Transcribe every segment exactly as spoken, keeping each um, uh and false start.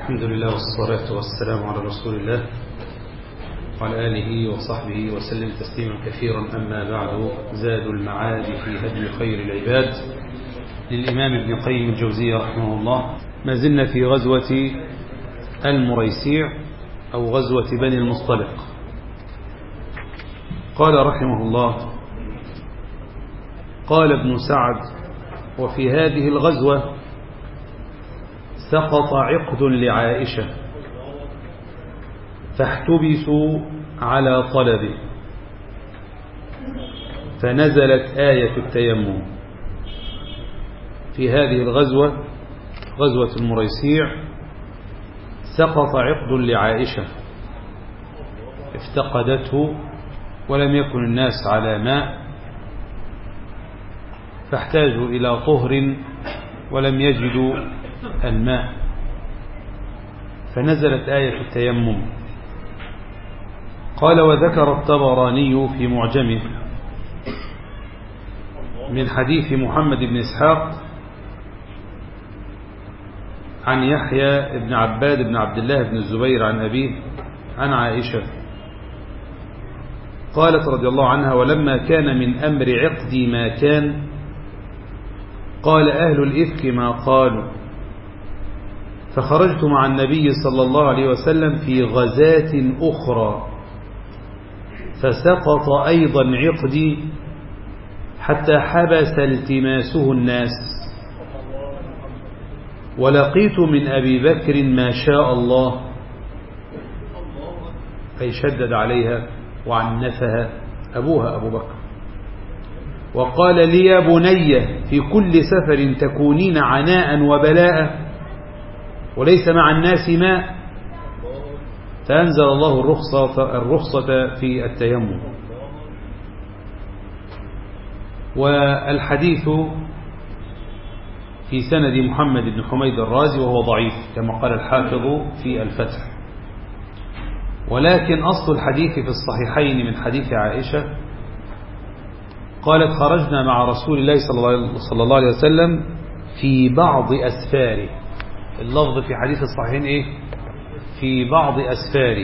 الحمد لله والصلاة والسلام على رسول الله وعلى آله وصحبه وسلم تسليما كثيرا. أما بعد، زاد المعاد في هدي خير العباد للإمام ابن قيم الجوزية رحمه الله. ما زلنا في غزوة المريسيع أو غزوة بني المصطلق. قال رحمه الله: قال ابن سعد: وفي هذه الغزوة سقط عقد لعائشة فاحتبسوا على طلبه، فنزلت آية التيمم. في هذه الغزوة غزوة المريسيع سقط عقد لعائشة، افتقدته ولم يكن الناس على ماء، فاحتاجوا إلى طهر ولم يجدوا الماء، فنزلت آية التيمم. قال: وذكر الطبراني في معجمه من حديث محمد بن إسحاق عن يحيى بن عباد بن عبد الله بن الزبير عن أبيه عن عائشة قالت رضي الله عنها: ولما كان من أمر عقدي ما كان، قال أهل الإفك ما قالوا، فخرجت مع النبي صلى الله عليه وسلم في غزاة أخرى فسقط أيضا عقدي حتى حبس التماسه الناس، ولقيت من أبي بكر ما شاء الله، أي شدد عليها وعنفها أبوها أبو بكر، وقال لي: يا بني في كل سفر تكونين عناء وبلاء وليس مع الناس ماء، فأنزل الله الرخصة, الرخصة في التيمم. والحديث في سند محمد بن حميد الرازي وهو ضعيف كما قال الحافظ في الفتح، ولكن أصل الحديث في الصحيحين من حديث عائشة قالت: خرجنا مع رسول الله صلى الله عليه وسلم في بعض أسفاره. اللفظ في حديث الصحيحين إيه؟ في بعض أسفاره،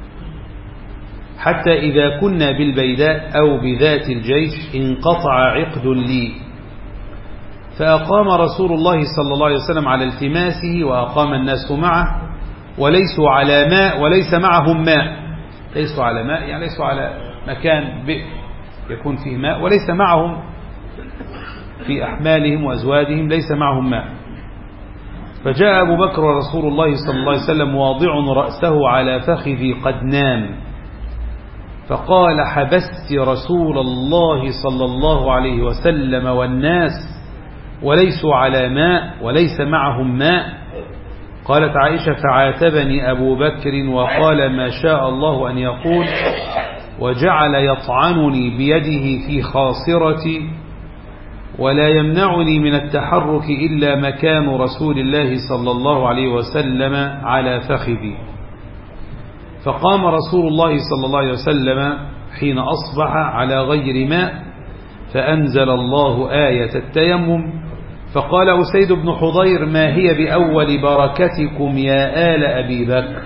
حتى إذا كنا بالبيداء أو بذات الجيش انقطع عقد لي، فأقام رسول الله صلى الله عليه وسلم على التماسه وأقام الناس معه، وليسوا على ماء وليس معهم ماء. ليسوا على ماء يعني ليسوا على مكان بئر يكون فيه ماء، وليس معهم في أحمالهم وأزوادهم ليس معهم ماء. فجاء أبو بكر ورسول الله صلى الله عليه وسلم واضع رأسه على فخذي قد نام، فقال: حبست رسول الله صلى الله عليه وسلم والناس وليسوا على ماء وليس معهم ماء. قالت عائشة: فعاتبني أبو بكر وقال: ما شاء الله أن يقول، وجعل يطعنني بيده في خاصرتي، ولا يمنعني من التحرك إلا مكان رسول الله صلى الله عليه وسلم على فخذي. فقام رسول الله صلى الله عليه وسلم حين أصبح على غير ماء، فأنزل الله آية التيمم. فقال أسيد بن حضير: ما هي بأول بركتكم يا آل أبي بكر؟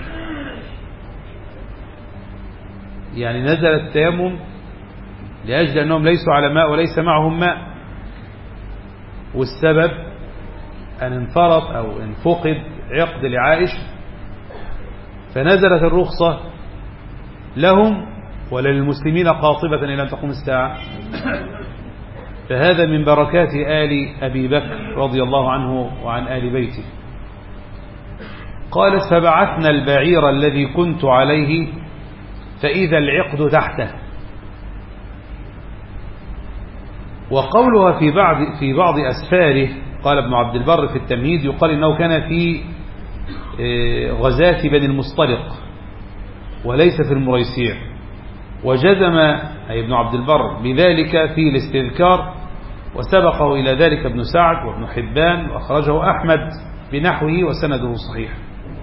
يعني نزل التيمم لأجل أنهم ليسوا على ماء وليس معهم ماء، والسبب أن انفرط أو انفقد عقد لعائشة، فنزلت الرخصة لهم وللمسلمين قاطبة إلى أن تقوم الساعة. فهذا من بركات آل أبي بكر رضي الله عنه وعن آل بيته. قالت: فبعثنا البعير الذي كنت عليه فإذا العقد تحته. وقولها في بعض في بعض أسفاره، قال ابن عبد البر في التمهيد، يقال إنه كان في غزاة بني المصطلق وليس في المريسيع، وجزم أي ابن عبد البر بذلك في الاستذكار، وسبقه إلى ذلك ابن سعد وابن حبان، وأخرجه أحمد بنحوه وسنده صحيح.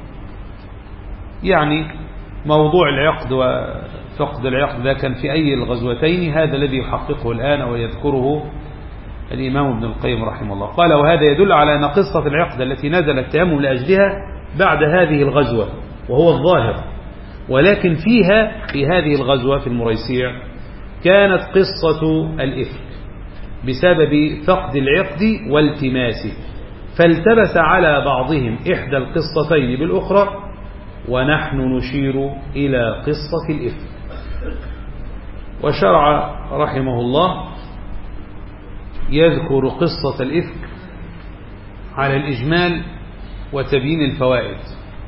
يعني موضوع العقد وفقد العقد ذا كان في أي الغزوتين، هذا الذي يحققه الآن ويذكره الإمام ابن القيم رحمه الله. قال: وهذا يدل على أن قصة العقد التي نزل التيمم لأجلها بعد هذه الغزوة وهو الظاهر، ولكن فيها في هذه الغزوة في المريسيع كانت قصة الإفك بسبب فقد العقد والتماسه، فالتبس على بعضهم إحدى القصتين بالأخرى، ونحن نشير إلى قصة الإفك. وشرع رحمه الله يذكر قصة الإفك على الإجمال وتبيين الفوائد.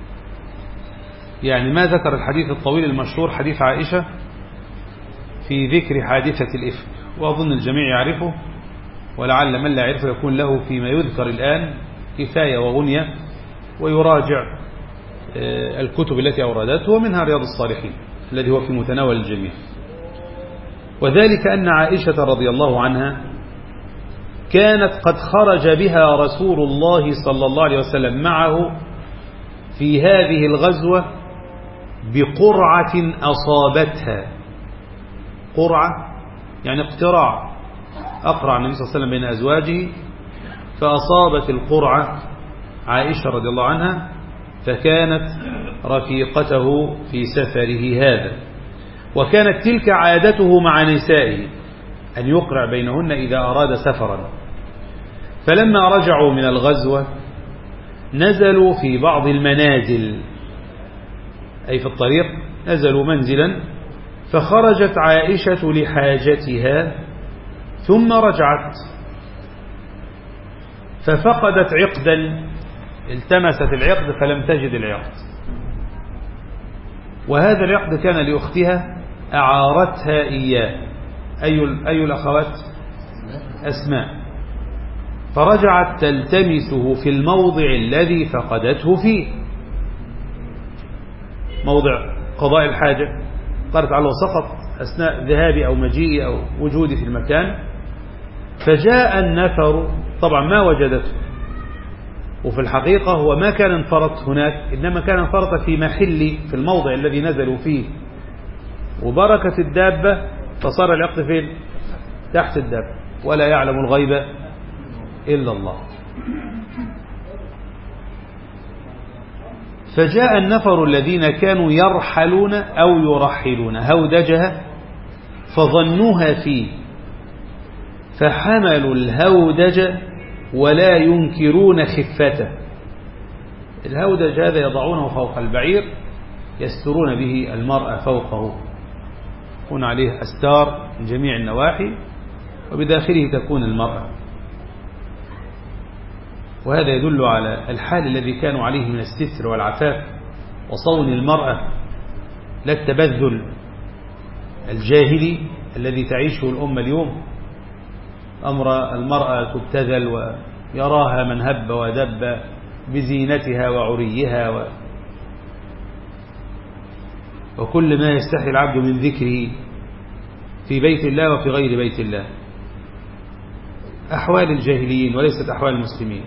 يعني ما ذكر الحديث الطويل المشهور حديث عائشة في ذكر حادثة الإفك، وأظن الجميع يعرفه، ولعل من لا يعرفه يكون له فيما يذكر الآن كفاية وغنية، ويراجع الكتب التي أوردته، ومنها رياض الصالحين الذي هو في متناول الجميع. وذلك أن عائشة رضي الله عنها كانت قد خرج بها رسول الله صلى الله عليه وسلم معه في هذه الغزوة بقرعة أصابتها. قرعة يعني اقتراع، أقرع النبي صلى الله عليه وسلم بين أزواجه، فأصابت القرعة عائشة رضي الله عنها، فكانت رفيقته في سفره هذا. وكانت تلك عادته مع نسائه أن يقرع بينهن إذا أراد سفرا. فلما رجعوا من الغزوة نزلوا في بعض المنازل، أي في الطريق نزلوا منزلا، فخرجت عائشة لحاجتها ثم رجعت ففقدت عقدا، التمست العقد فلم تجد العقد، وهذا العقد كان لأختها أعارتها إياه. أي, أي الأخوات؟ أسماء. فرجعت تلتمسه في الموضع الذي فقدته فيه، موضع قضاء الحاجة، قالت على سقط أثناء ذهابي أو مجيئي أو وجودي في المكان. فجاء النفر، طبعا ما وجدته، وفي الحقيقة هو ما كان انفرط هناك، إنما كان انفرط في محل في الموضع الذي نزلوا فيه، وبركة الدابة فصار العقد فين؟ تحت الدابة، ولا يعلم الغيب إلا الله. فجاء النفر الذين كانوا يرحلون أو يرحلون هودجها فظنوها فيه، فحملوا الهودج ولا ينكرون خفته. الهودج هذا يضعونه فوق البعير يسترون به المرأة فوقه، يكون عليه أستار من جميع النواحي وبداخله تكون المرأة. وهذا يدل على الحال الذي كانوا عليه من الستر والعفاف وصون المرأة، لا التبذل الجاهلي الذي تعيشه الأمة اليوم. أمر المرأة تبتذل ويراها من هب ودب بزينتها وعريها و... وكل ما يستحي العبد من ذكره في بيت الله وفي غير بيت الله، أحوال الجاهليين وليست أحوال المسلمين.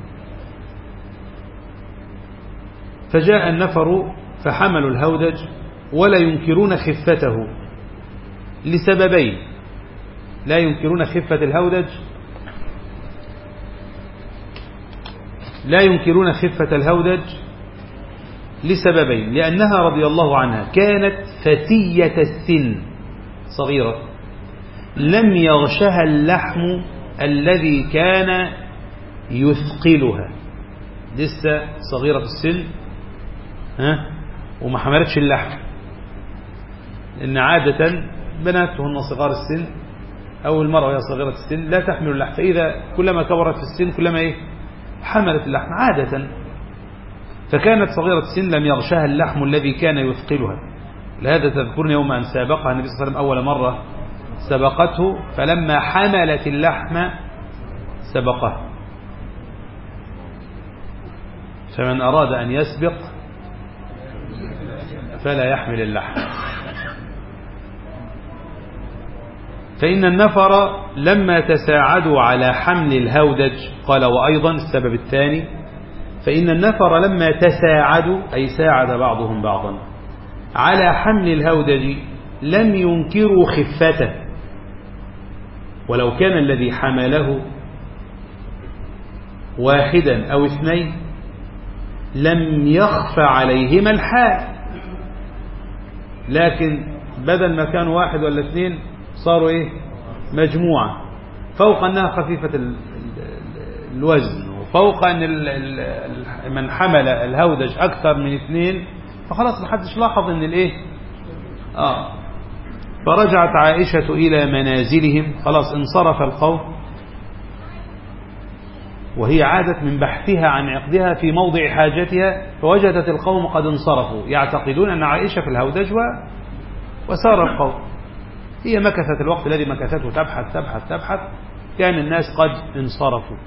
فجاء النفر فحملوا الهودج ولا ينكرون خفته لسببين. لا ينكرون خفة الهودج لا ينكرون خفة الهودج لسببين: لأنها رضي الله عنها كانت فتية السن صغيرة لم يغشها اللحم الذي كان يثقلها، لسه صغيرة في السن ها وما حملتش اللحم، لأن عادة بناتهن صغار السن أو المرأة وهي صغيرة السن لا تحمل اللحم، فإذا كلما كبرت في السن كلما إيه حملت اللحم عادة. فكانت صغيرة السن لم يغشها اللحم الذي كان يثقلها. لهذا تذكرون يوم أن سابقها النبي صلى الله عليه وسلم أول مرة سبقته، فلما حملت اللحم سبقه. فمن أراد أن يسبق فلا يحمل اللحم. فإن النفر لما تساعدوا على حمل الهودج، قال وأيضا السبب الثاني، فإن النفر لما تساعدوا أي ساعد بعضهم بعضا على حمل الهودج لم ينكروا خفته، ولو كان الذي حمله واحدا أو اثنين لم يخفى عليهما الحال، لكن بدل ما كانوا واحد ولا اثنين صاروا ايه مجموعة، فوق انها خفيفة الوزن، وفوق ان من حمل الهودج اكثر من اثنين، فخلاص محدش لاحظ ان الايه اه فرجعت عائشة الى منازلهم، خلاص انصرف القوم، وهي عادت من بحثها عن عقدها في موضع حاجتها، فوجدت القوم قد انصرفوا يعتقدون أن عائشة في الهودج وسار القوم. هي مكثت الوقت الذي مكثته تبحث تبحث تبحث، كان الناس قد انصرفوا.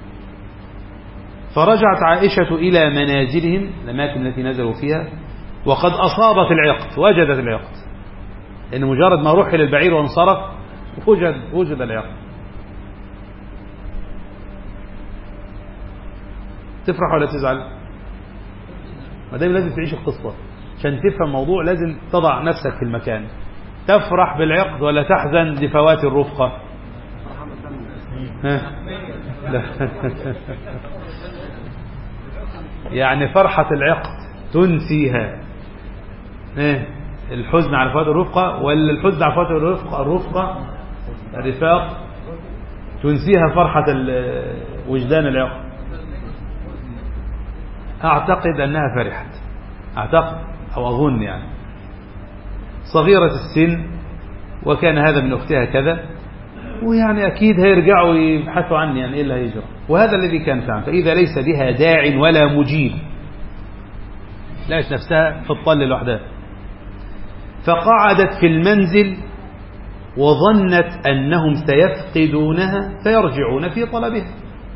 فرجعت عائشة إلى منازلهم، الأماكن التي نزلوا فيها، وقد أصابت العقد، وجدت العقد، لأن مجرد ما رحل البعير وانصرف وجد, وجد العقد. تفرح ولا تزعل؟ ما دام لازم تعيش القصة عشان تفهم الموضوع، لازم تضع نفسك في المكان. تفرح بالعقد ولا تحزن لفوات الرفقة؟ ها؟ لا. يعني فرحة العقد تنسيها الحزن على فوات الرفقة، ولا الحزن على فوات الرفقة الرفقة الرفاق تنسيها فرحة وجدان العقد؟ أعتقد أنها فرحت، أعتقد أو أظن يعني صغيرة السن، وكان هذا من أختها كذا، ويعني أكيد هيرجعوا يبحثوا عني، يعني إيه اللي هيجرى، وهذا الذي كان فعلا. فإذا ليس بها داع ولا مجيب، لقت نفسها في الطل لوحدها، فقعدت في المنزل وظنت أنهم سيفقدونها فيرجعون في طلبها.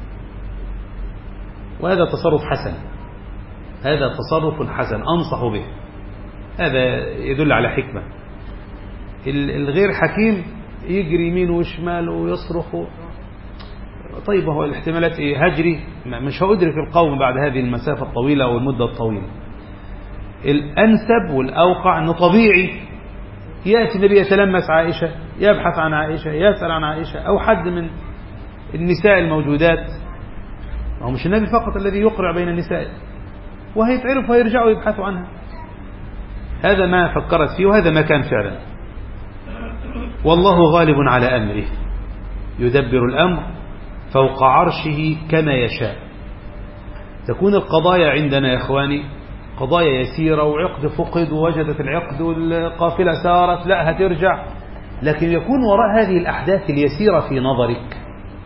وهذا تصرف حسن، هذا تصرف حسن أنصح به، هذا يدل على حكمة. الغير حكيم يجري يمين وشمال ويصرخ، طيب هو الاحتمالات ايه؟ هجري، مش هأدرك القوم بعد هذه المسافة الطويلة والمدة الطويلة. الأنسب والأوقع أنه طبيعي يأتي النبي يتلمس عائشة، يبحث عن عائشة، يسأل عن عائشة، أو حد من النساء الموجودات، هو مش النبي فقط الذي يقرع بين النساء، وهيتعرف ويرجعوا يبحثوا عنها. هذا ما فكرت فيه، وهذا ما كان فعلا. والله غالب على أمره يدبر الأمر فوق عرشه كما يشاء. تكون القضايا عندنا يا إخواني قضايا يسيرة، وعقد فقد ووجدت العقد والقافلة سارت، لا هترجع، لكن يكون وراء هذه الأحداث اليسيرة في نظرك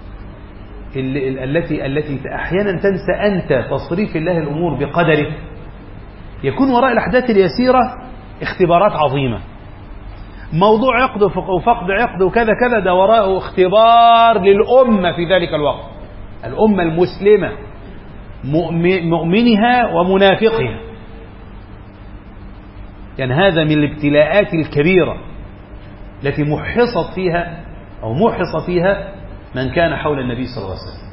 التي التي أحيانا تنسى أنت تصريف الله الأمور بقدره، يكون وراء الأحداث اليسيرة اختبارات عظيمة. موضوع عقد وفقد عقد وكذا كذا، ده وراءه اختبار للأمة في ذلك الوقت، الأمة المسلمة مؤمنها ومنافقها. يعني هذا من الابتلاءات الكبيرة التي محصت فيها أو محص فيها من كان حول النبي صلى الله عليه وسلم.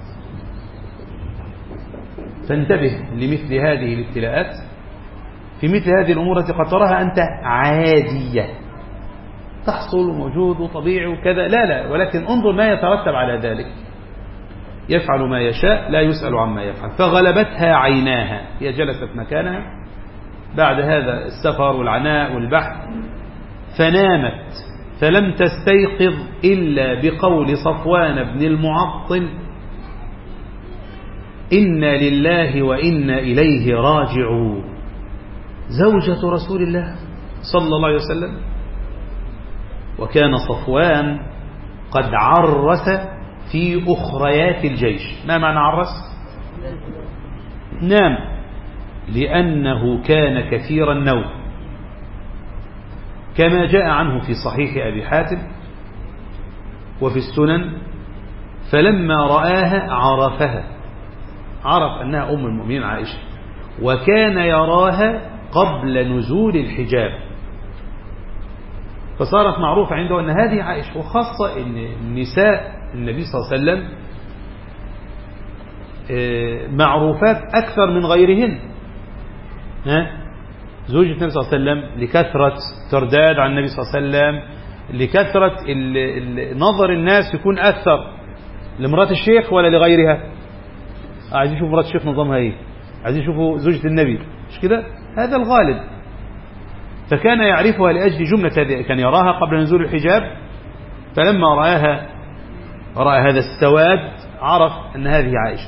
فانتبه لمثل هذه الابتلاءات في مثل هذه الأمور التي قد تراها أنت عادية، تحصل وموجود وطبيعي وكذا، لا لا، ولكن انظر ما يترتب على ذلك. يفعل ما يشاء لا يسأل عما يفعل. فغلبتها عيناها، هي جلست مكانها بعد هذا السفر والعناء والبحث، فنامت فلم تستيقظ إلا بقول صفوان بن المعطل: إنا لله وإنا إليه راجعون، زوجة رسول الله صلى الله عليه وسلم. وكان صفوان قد عرس في أخريات الجيش. ما معنى عرس؟ نام، لأنه كان كثير النوم، كما جاء عنه في صحيح أبي حاتم وفي السنن. فلما رآها عرفها، عرف أنها أم المؤمنين عائشة، وكان يراها قبل نزول الحجاب، فصارت معروفة عنده أن هذه عائشة. وخاصة أن النساء النبي صلى الله عليه وسلم معروفات أكثر من غيرهن. ها؟ زوجة النبي صلى الله عليه وسلم لكثرة ترداد عن النبي صلى الله عليه وسلم، لكثرة نظر الناس يكون أكثر لمرات الشيخ ولا لغيرها. عايزين نشوف مرات الشيخ نظامها ايه. عايزين يشوفوا زوجة النبي، مش كده؟ هذا الغالب. فكان يعرفها لأجل جملة، كان يراها قبل نزول الحجاب، فلما رآها رأى هذا السواد عرف أن هذه عائشة،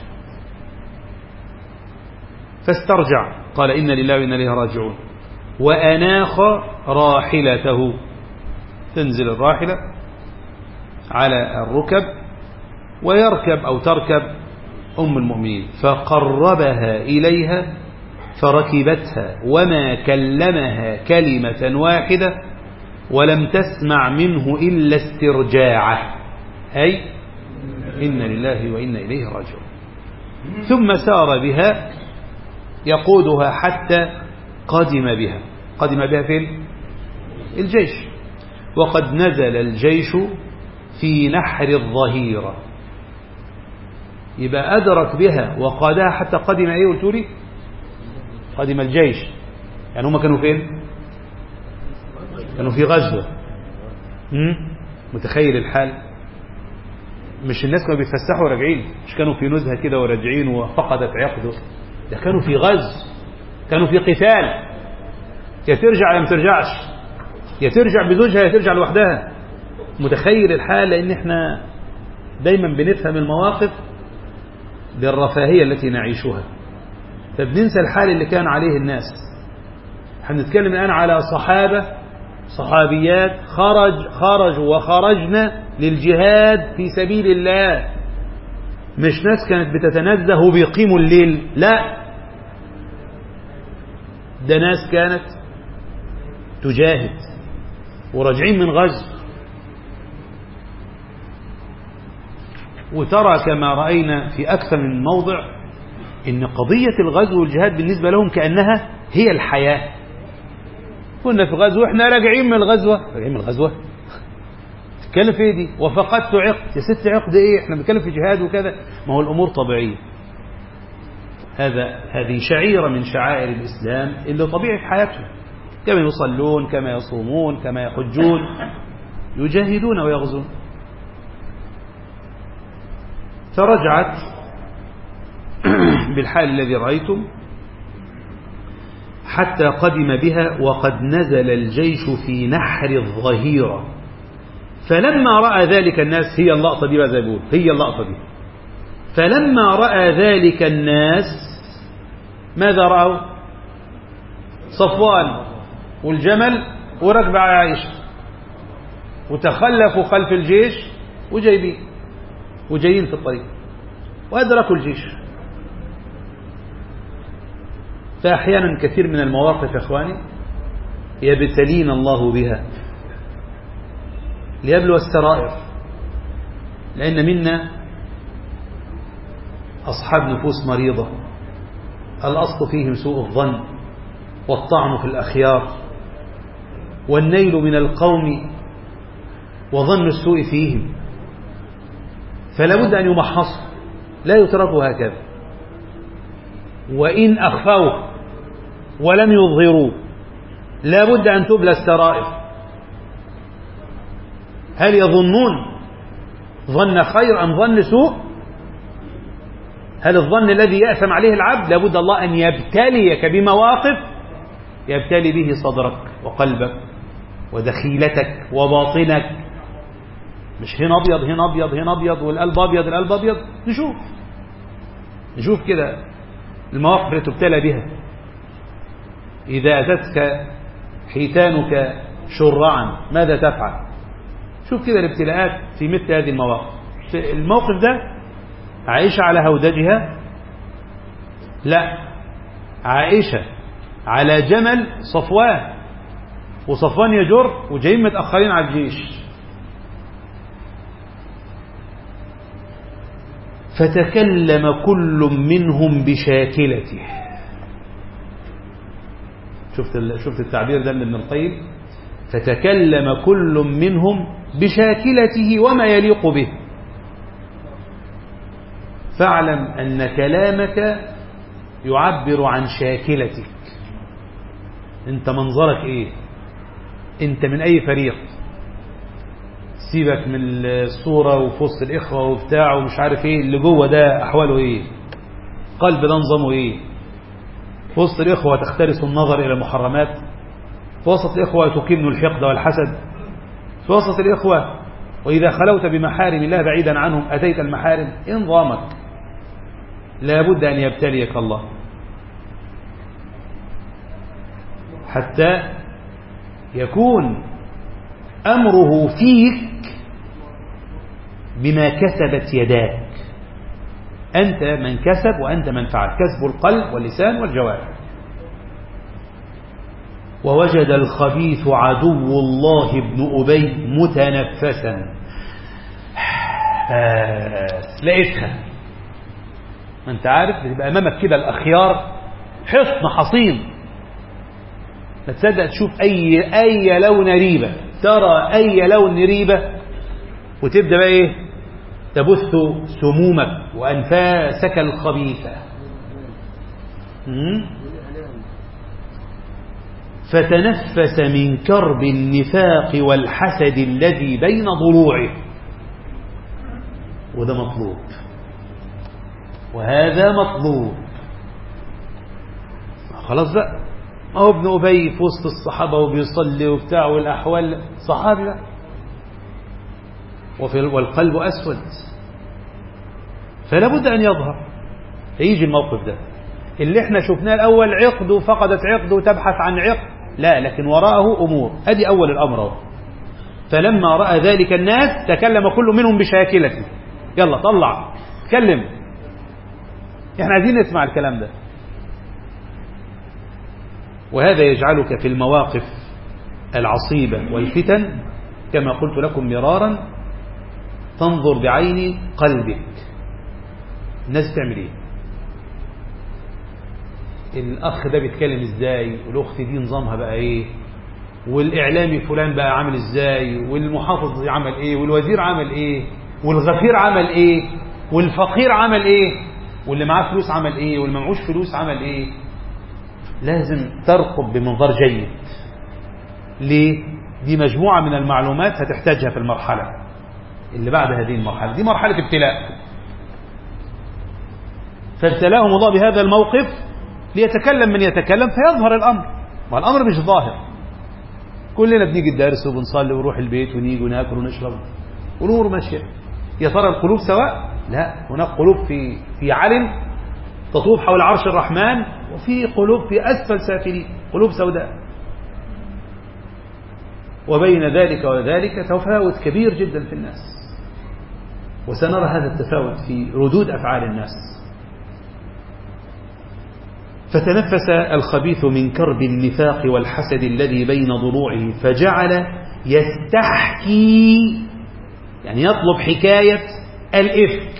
فاسترجع قال إنا لله وإنا إليه راجعون، وأناخ راحلته، تنزل الراحلة على الركب ويركب أو تركب أم المؤمنين، فقربها إليها فركبتها وما كلمها كلمة واحدة ولم تسمع منه إلا استرجاعه، أي إنا لله وإنا إليه راجعون. ثم سار بها يقودها حتى قدم بها. قدم بها في الجيش، وقد نزل الجيش في نحر الظهيرة، يبقى أدرك بها وقادها حتى قدم إيه قلت لي؟ قدم الجيش، يعني هم كانوا فين؟ كانوا في غزوة. متخيل الحال؟ مش الناس كانوا بيتفسحوا وراجعين، مش كانوا في نزهة كده وراجعين وفقدت عقده، ده كانوا في غزو، كانوا في قتال، يا ترجع يا ما ترجعش، يا ترجع بزوجها يا ترجع لوحدها. متخيل الحال؟ لأن احنا دايما بنفهم المواقف بالرفاهية التي نعيشها، فبننسى الحال اللي كان عليه الناس. هنتكلم الآن على صحابة صحابيات خرج خرجوا وخرجنا للجهاد في سبيل الله، مش ناس كانت بتتنزه وبيقيموا الليل، لا، ده ناس كانت تجاهد وراجعين من غزو. وترى كما رأينا في أكثر من موضع إن قضية الغزو والجهاد بالنسبة لهم كأنها هي الحياة. كنا في غزوة، احنا راجعين من الغزوة، راجعين من الغزوة تتكلم في ايه دي؟ وفقدت عقد، يا ست عقد ايه؟ احنا بنتكلم في جهاد وكذا. ما هو الأمور طبيعية، هذا هذه شعيرة من شعائر الإسلام اللي طبيعي في حياتهم، كما يصلون كما يصومون كما يحجون، يجاهدون ويغزون. فرجعت بالحال الذي رأيتم حتى قدم بها وقد نزل الجيش في نحر الظهيرة. فلما رأى ذلك الناس، هي اللقطة دي بقى زي بقول، هي اللقطة دي، فلما رأى ذلك الناس ماذا رأوا؟ صفوان والجمل وركب عائشة، وتخلفوا خلف الجيش وجايبين وجايين في الطريق وأدركوا الجيش. فأحيانا كثير من المواقف يا إخواني يبتلين الله بها ليبلو السرائر، لأن منا أصحاب نفوس مريضة الأصل فيهم سوء الظن والطعن في الأخيار والنيل من القوم وظن السوء فيهم، فلا بد أن يمحصوا، لا يتركوا هكذا. وإن أخفوه ولم يظهروا لا بد أن تبلى السرائر. هل يظنون ظن خير أم ظن سوء؟ هل الظن الذي يأثم عليه العبد؟ لا بد الله أن يبتليك بمواقف يبتلي به صدرك وقلبك ودخيلتك وباطنك، مش هنا أبيض هنا أبيض هنا أبيض والقلب أبيض القلب أبيض. نشوف نشوف كده المواقف اللي تبتلى بها. إذا أتتك حيتانك شرعا ماذا تفعل؟ شوف كده الابتلاءات في مثل هذه المواقف. الموقف ده عائشة على هودجها، لا، عائشة على جمل صفوان، وصفوان يجر وجايين متأخرين على الجيش. فتكلم كل منهم بشاكلته. شفت شفت التعبير ده من ابن القيم؟ فتكلم كل منهم بشاكلته وما يليق به. فاعلم أن كلامك يعبر عن شاكلتك، انت منظرك ايه، انت من اي فريق، سيبك من الصورة وفي وسط الإخوة وبتاع ومش عارف ايه، اللي جوه ده أحواله ايه، قلب ده نظامه ايه، في وسط الإخوة تخترس النظر إلى المحرمات، في وسط الإخوة تكن الحقد والحسد، في وسط الإخوة وإذا خلوت بمحارم الله بعيدا عنهم أتيت المحارم. إيه نظامك؟ لابد أن يبتليك الله حتى يكون أمره فيك بما كسبت يداك. أنت من كسب وأنت من فعل، كسب القلب واللسان والجوارح. ووجد الخبيث عدو الله ابن أبي متنفسا. بس لقيتها. ما انت عارف بتبقى أمامك كده الأخيار حصن حصين، لا تصدق تشوف أي أي لون ريبة، ترى أي لون ريبة وتبدأ بقى إيه تبث سمومك وأنفاسك الخبيثة. فتنفس من كرب النفاق والحسد الذي بين ضلوعه. وده مطلوب، وهذا مطلوب. خلاص بقى، ما هو ابن أبي في وسط الصحابة وبيصلي وبتاع والأحوال صحابي بقى، وفي والقلب أسود، فلا بد أن يظهر. فيجي الموقف ده اللي احنا شفناه الأول، عقد فقدت عقد وتبحث عن عقد، لا، لكن وراءه أمور. هذه أول الأمر. فلما رأى ذلك الناس تكلم كل منهم بشاكلته. يلا طلع تكلم، احنا عايزين نسمع الكلام ده. وهذا يجعلك في المواقف العصيبة والفتن كما قلت لكم مرارا تنظر بعين قلبك. الناس تعمل ايه؟ الأخ ده بيتكلم ازاي، والأخت دي نظامها بقى ايه، والإعلامي فلان بقى عامل ازاي، والمحافظ عمل ايه، والوزير عمل ايه، والغفير عمل ايه، والفقير عمل ايه، واللي معاه فلوس عمل ايه، واللي معهوش فلوس عمل ايه. لازم ترقب بمنظار جيد. ليه؟ دي مجموعة من المعلومات هتحتاجها في المرحلة اللي بعد هذه المرحلة. دي مرحلة ابتلاء. فابتلاهم الله بهذا الموقف ليتكلم من يتكلم فيظهر الأمر. والأمر مش ظاهر. كلنا بنيجي الدرس وبنصلي ونروح البيت ونيجي وناكل ونشرب والأمور ماشية. يا ترى القلوب سواء؟ لا، هناك قلوب في في علم تطوف حول عرش الرحمن، وفي قلوب في أسفل سافلين، قلوب سوداء. وبين ذلك وذلك تفاوت كبير جدا في الناس، وسنرى هذا التفاوت في ردود أفعال الناس. فتنفس الخبيث من كرب النفاق والحسد الذي بين ضلوعه فجعل يستحكي، يعني يطلب حكاية الإفك.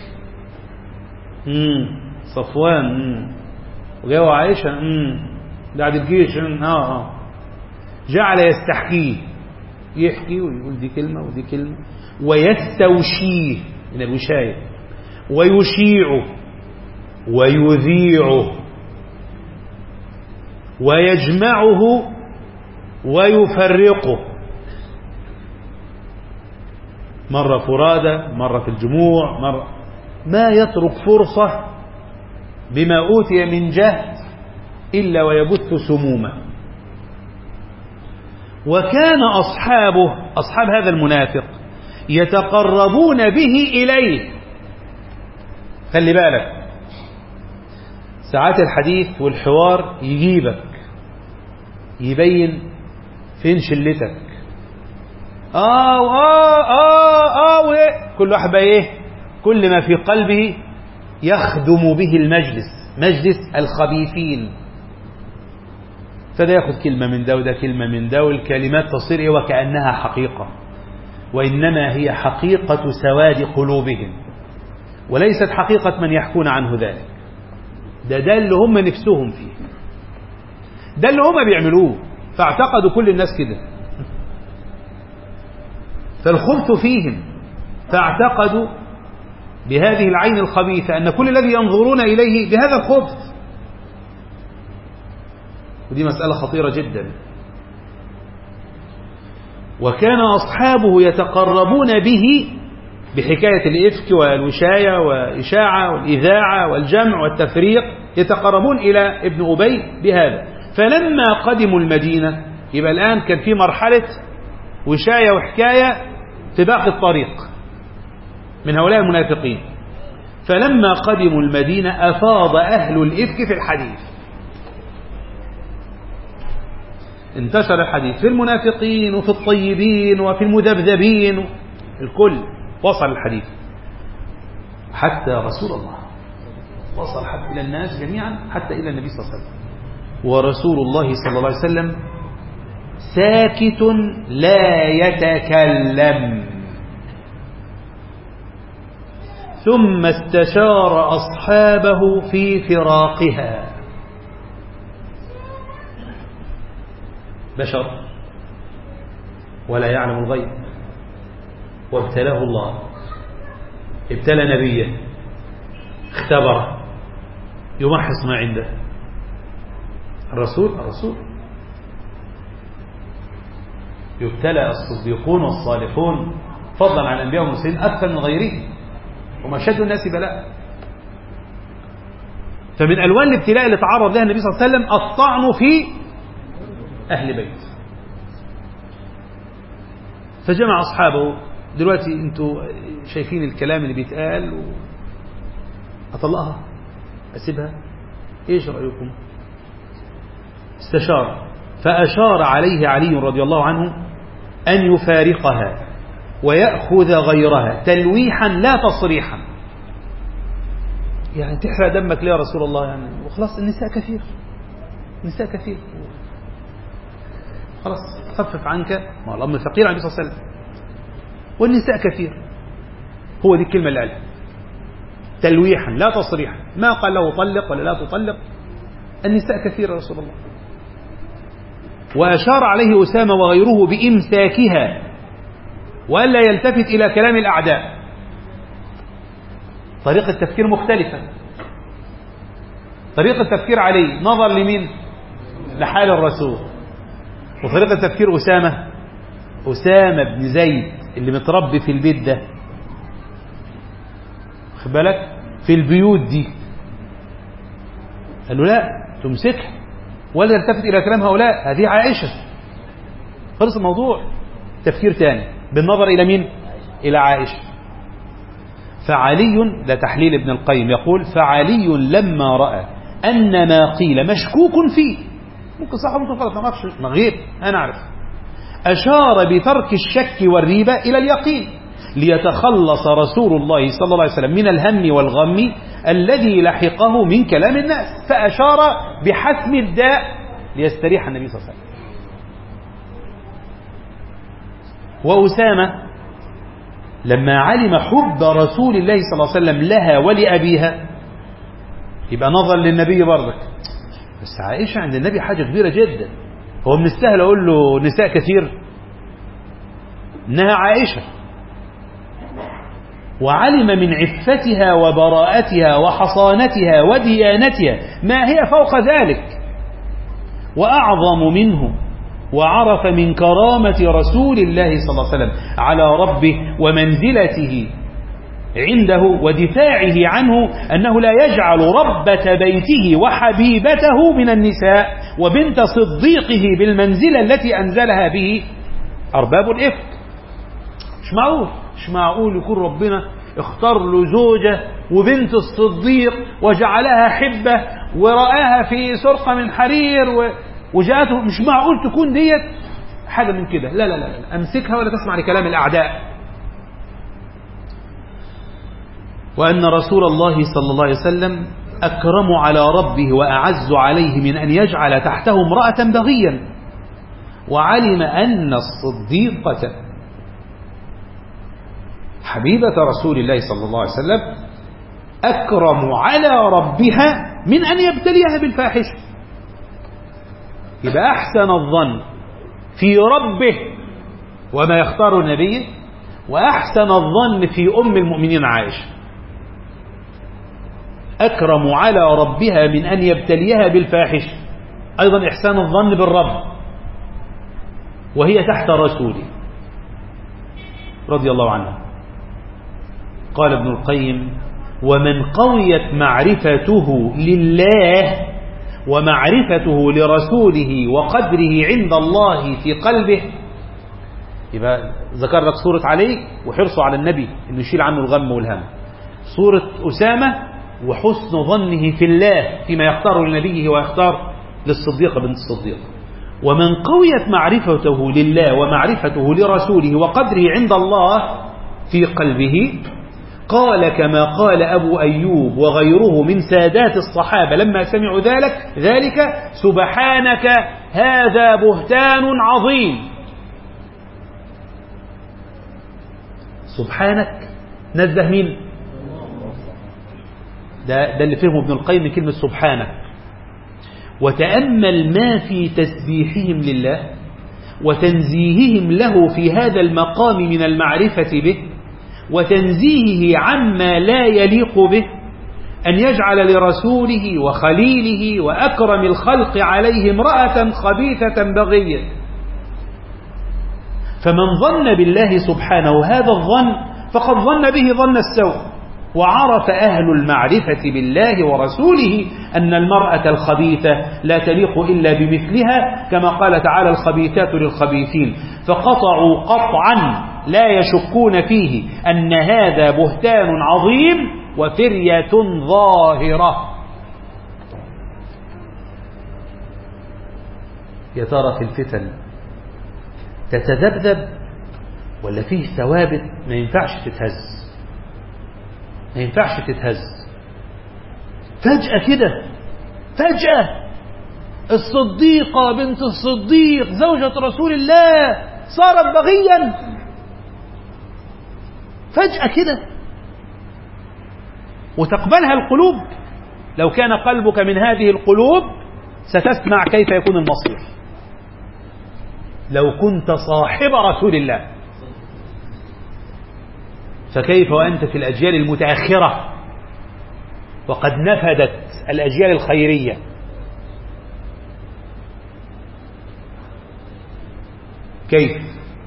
مم. صفوان مم. وجاءوا عائشة بعد الجيش آه آه. جعل يستحكيه، يحكي ويقول دي كلمة ودي كلمة، ويستوشيه من الوشاية، ويشيعه ويذيعه ويجمعه ويفرقه، مرة فرادى مرة في الجموع، مرة ما يترك فرصة بما أوتي من جهد إلا ويبث سمومه. وكان أصحابه أصحاب هذا المنافق يتقربون به إليه. خلي بالك، ساعات الحديث والحوار يجيبك يبين فين شلتك. آه آه آه آه كل واحد بقى إيه، كل ما في قلبه يخدم به المجلس، مجلس الخبيثين. فده يأخذ كلمة من ده وده كلمة من ده، والكلمات تصير إيه وكأنها حقيقة، وإنما هي حقيقة سواد قلوبهم، وليست حقيقة من يحكون عنه ذلك. ده ده اللي هم نفسهم فيه، ده اللي هم بيعملوه، فاعتقدوا كل الناس كده، فالخبث فيهم، فاعتقدوا بهذه العين الخبيثة أن كل الذي ينظرون إليه بهذا الخبث. ودي مسألة خطيرة جدا. وكان أصحابه يتقربون به بحكاية الإفك والوشاية والإشاعة والإذاعة والجمع والتفريق يتقربون إلى ابن أبي بهذا. فلما قدموا المدينة يبقى الآن كان في مرحلة وشاية وحكاية في باقي الطريق من هؤلاء المنافقين. فلما قدموا المدينة أفاض أهل الإفك في الحديث، انتشر الحديث في المنافقين وفي الطيبين وفي المذبذبين، الكل وصل الحديث حتى رسول الله، وصل حتى إلى الناس جميعا حتى إلى النبي صلى الله عليه وسلم. ورسول الله صلى الله عليه وسلم ساكت لا يتكلم. ثم استشار أصحابه في فراقها. بشر ولا يعلم الغيب، وابتلاه الله، ابتلى نبيه، اختبره، يمحص ما عنده. الرسول الرسول يبتلى الصديقون والصالحون فضلا عن الأنبياء والمرسلين أكثر من غيرهم، وما شد الناس بلاء. فمن ألوان الابتلاء اللي تعرض لها النبي صلى الله عليه وسلم الطعن في أهل بيت. فجمع أصحابه. دلوقتي انتوا شايفين الكلام اللي بيتقال و... أطلقها أسيبها؟ إيش رأيكم؟ استشار فأشار عليه علي رضي الله عنه أن يفارقها ويأخذ غيرها تلويحا لا تصريحا. يعني تحرق دمك ليه يا رسول الله؟ يعني وخلاص النساء كثير، النساء كثير، خلاص خفف عنك. ما الأمر الثقيل على النبي صلى الله عليه وسلم، والنساء كثير. هو دي الكلمة اللي قالها تلويحا لا تصريحا، ما قال له طلق ولا لا تطلق. النساء كثير يا رسول الله. وأشار عليه أسامة وغيره بإمساكها وألا يلتفت إلى كلام الأعداء. طريقة التفكير مختلفة. طريقة التفكير علي نظر لمين؟ لحال الرسول. وطريقة تفكير أسامة، أسامة بن زيد اللي متربي في البيت ده، خد بالك، في البيوت دي، قال له لا تمسكها ولا تلتفت إلى كلام هؤلاء، هذه عائشة. خلص الموضوع. تفكير تاني بالنظر إلى مين؟ إلى عائشة. فعلي، ده تحليل ابن القيم، يقول فعلي لما رأى أن ما قيل مشكوك فيه، ممكن صح ممكن غلط، ما اعرفش، ما غير انا اعرف، اشار بترك الشك والريبه الى اليقين ليتخلص رسول الله صلى الله عليه وسلم من الهم والغم الذي لحقه من كلام الناس. فاشار بحسم الداء ليستريح النبي صلى الله عليه وسلم. واسامه لما علم حب رسول الله صلى الله عليه وسلم لها ولابيها يبقى نظر للنبي برضك. بس عائشة عند النبي حاجة كبيرة جدا. هو من السهل أقول له نساء كثير؟ إنها عائشة، وعلم من عفتها وبراءتها وحصانتها وديانتها ما هي فوق ذلك وأعظم منه، وعرف من كرامة رسول الله صلى الله عليه وسلم على ربه ومنزلته عنده ودفاعه عنه أنه لا يجعل ربة بيته وحبيبته من النساء وبنت صديقه بالمنزلة التي أنزلها به أرباب الإفك. مش معقول مش معقول يكون ربنا اختار له زوجة وبنت الصديق وجعلها حبة ورآها في سرقة من حرير وجاءته. مش معقول تكون ديت حاجة من كده. لا لا لا أمسكها ولا تسمع لكلام الأعداء. وأن رسول الله صلى الله عليه وسلم أكرم على ربه وأعز عليه من أن يجعل تحته امرأة بغيا، وعلم أن الصديقة حبيبة رسول الله صلى الله عليه وسلم أكرم على ربها من أن يبتليها بالفاحشة. يبقى أحسن الظن في ربه وما يختار نبيه، وأحسن الظن في أم المؤمنين عائشة. أكرم على ربها من أن يبتليها بالفاحشة. أيضا إحسان الظن بالرب وهي تحت رسوله رضي الله عنه. قال ابن القيم ومن قويت معرفته لله ومعرفته لرسوله وقدره عند الله في قلبه. يبقى ذكر لك سورة علي وحرصه على النبي انه يشيل عنه الغم والهم، سورة أسامة وحسن ظنه في الله فيما يختار لنبيه ويختار للصديقة بنت الصديق. ومن قويت معرفته لله ومعرفته لرسوله وقدره عند الله في قلبه، قال كما قال أبو أيوب وغيره من سادات الصحابة لما سمعوا ذلك ذلك سبحانك هذا بهتان عظيم. سبحانك نزه مين؟ ده, ده اللي فهمه ابن القيم من كلمة سبحانك. وتأمل ما في تسبيحهم لله وتنزيههم له في هذا المقام من المعرفة به وتنزيهه عما لا يليق به، أن يجعل لرسوله وخليله وأكرم الخلق عليه امرأة خبيثة بغية. فمن ظن بالله سبحانه هذا الظن فقد ظن به ظن السوء. وعرف أهل المعرفة بالله ورسوله أن المرأة الخبيثة لا تليق إلا بمثلها، كما قال تعالى الخبيثات للخبيثين، فقطعوا قطعا لا يشكون فيه أن هذا بهتان عظيم وفرية ظاهرة. يا ترى في الفتن تتذبذب ولا فيه ثوابت ما ينفعش تتهز؟ ما ينفعش تتهز فجأة كده. فجأة الصديقة بنت الصديق زوجة رسول الله صارت بغيا فجأة كده، وتقبلها القلوب. لو كان قلبك من هذه القلوب ستسمع كيف يكون المصير. لو كنت صاحب رسول الله فكيف وأنت في الأجيال المتأخرة وقد نفدت الأجيال الخيرية؟ كيف؟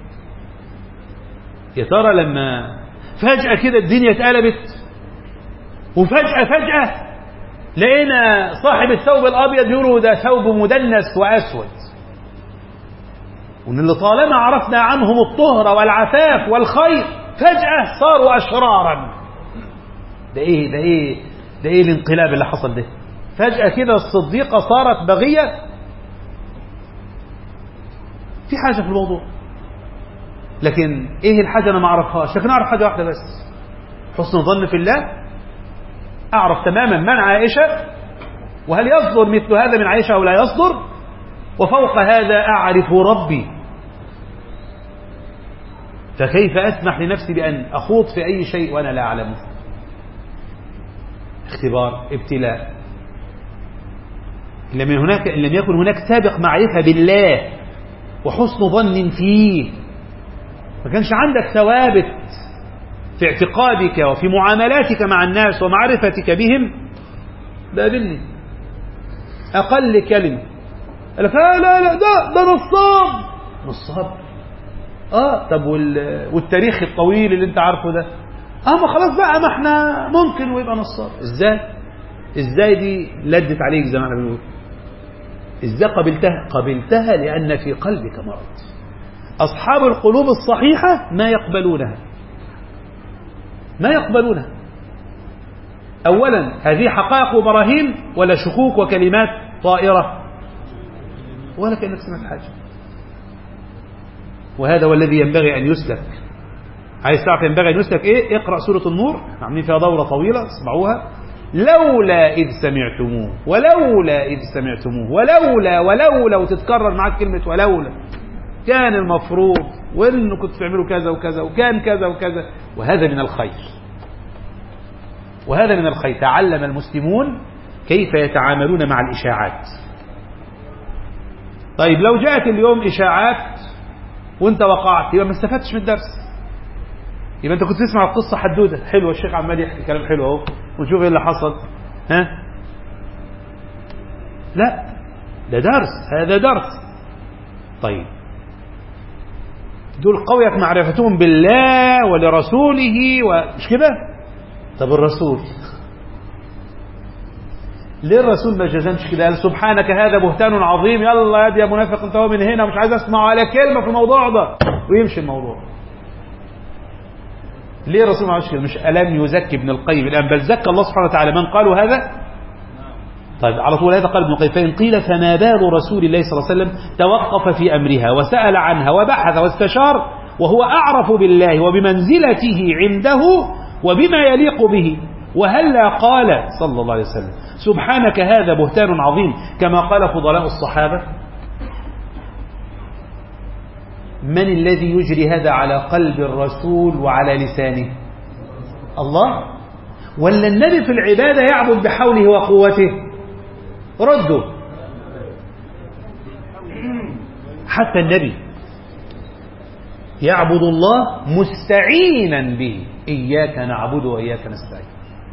يا ترى لما فجأة كده الدنيا اتقلبت وفجأة فجأة لقينا صاحب الثوب الأبيض يقولوا ده ثوب مدنس وأسود، وإن اللي طالما عرفنا عنهم الطهر والعفاف والخير فجأة صاروا أشرارا. ده إيه ده إيه ده إيه الانقلاب اللي حصل ده؟ فجأة كده الصديقة صارت بغية. في حاجة في الموضوع، لكن إيه الحاجة أنا ما أعرفهاش، لكن أعرف حاجة واحدة بس، حسن الظن في الله. أعرف تماما من عائشة وهل يصدر مثل هذا من عائشة أو لا يصدر، وفوق هذا أعرف ربي، فكيف أسمح لنفسي بأن أخوض في أي شيء وأنا لا أعلمه؟ اختبار، ابتلاء. إن لم هناك إن لم يكن هناك سابق معرفة بالله وحسن ظن فيه، ما كانش عندك ثوابت في اعتقادك وفي معاملاتك مع الناس ومعرفتك بهم، بقابلني أقل كلمة قال لك لا لا لا ده ده نصاب. نصاب؟ اه طب والتاريخ الطويل اللي انت عارفه ده؟ اه ما خلاص بقى، ما احنا ممكن ويبقى نصاب. ازاي؟ ازاي دي لدت عليك زي ما احنا بنقول؟ ازاي قبلتها؟ قبلتها لأن في قلبك مرض. أصحاب القلوب الصحيحة ما يقبلونها، ما يقبلونها. أولا هذه حقائق وبراهين ولا شكوك وكلمات طائرة ولا كأنك سمعت حاجة. وهذا هو الذي ينبغي أن يسلك. عايز تعرف ينبغي أن يسلك إيه؟ اقرأ سورة النور، عاملين فيها دورة طويلة اسمعوها. لولا إذ سمعتموه ولولا إذ سمعتموه ولولا ولولا، وتتكرر معاك كلمة ولولا. كان المفروض وإنه كنت تعملوا كذا وكذا وكان كذا وكذا. وهذا من الخير، وهذا من الخير. تعلم المسلمون كيف يتعاملون مع الإشاعات. طيب لو جاءت اليوم إشاعات وانت وقعت، يبقى ما استفدتش من الدرس. يبقى انت كنت تسمع القصة حدودة حلوة، الشيخ عمال يحكي كلام حلو اهو ونشوف ايه اللي حصل. ها لا، ده درس، هذا درس. طيب دول قوية معرفتهم بالله ولرسوله ومش كده؟ طب الرسول ليه الرسول ما جزمش كده؟ قال سبحانك هذا بهتان عظيم، يلا يا منافق انت من هنا مش عايز اسمع على كلمة في الموضوع ده، ويمشي الموضوع. ليه الرسول ما عملش كده؟ مش ألم يزكي ابن القيم الآن، بل زكى الله سبحانه وتعالى من قالوا هذا. طيب على طول هذا قال ابن القيم، فإن قيل فما بال رسول الله صلى الله عليه وسلم توقف في أمرها وسأل عنها وبحث واستشار وهو أعرف بالله وبمنزلته عنده وبما يليق به، وهلا قال صلى الله عليه وسلم سبحانك هذا بهتان عظيم كما قال فضلاء الصحابة؟ من الذي يجري هذا على قلب الرسول وعلى لسانه؟ الله؟ ولا النبي في العبادة يعبد بحوله وقوته؟ ردوا. حتى النبي يعبد الله مستعينا به، إياك نعبد وإياك نستعين.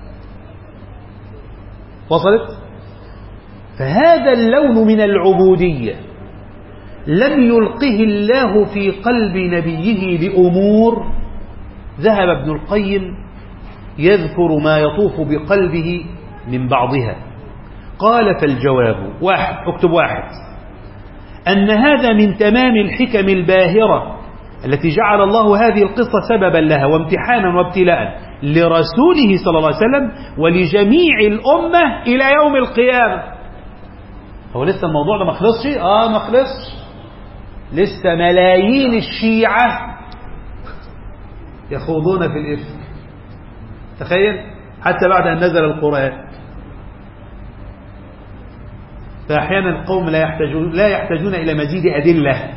وصلت؟ فهذا اللون من العبودية لم يلقه الله في قلب نبيه لأمور ذهب ابن القيم يذكر ما يطوف بقلبه من بعضها. قال فالجواب واحد، اكتب واحد، أن هذا من تمام الحكم الباهرة التي جعل الله هذه القصة سببا لها وامتحانا وابتلاء لرسوله صلى الله عليه وسلم ولجميع الأمة إلى يوم القيامة. هو لسه الموضوع ده ما خلصش؟ آه ما خلصش، لسه ملايين الشيعة يخوضون في الإفك. تخيل حتى بعد أن نزل القرآن. فأحيانا القوم لا يحتاجون, لا يحتاجون إلى مزيد أدلة،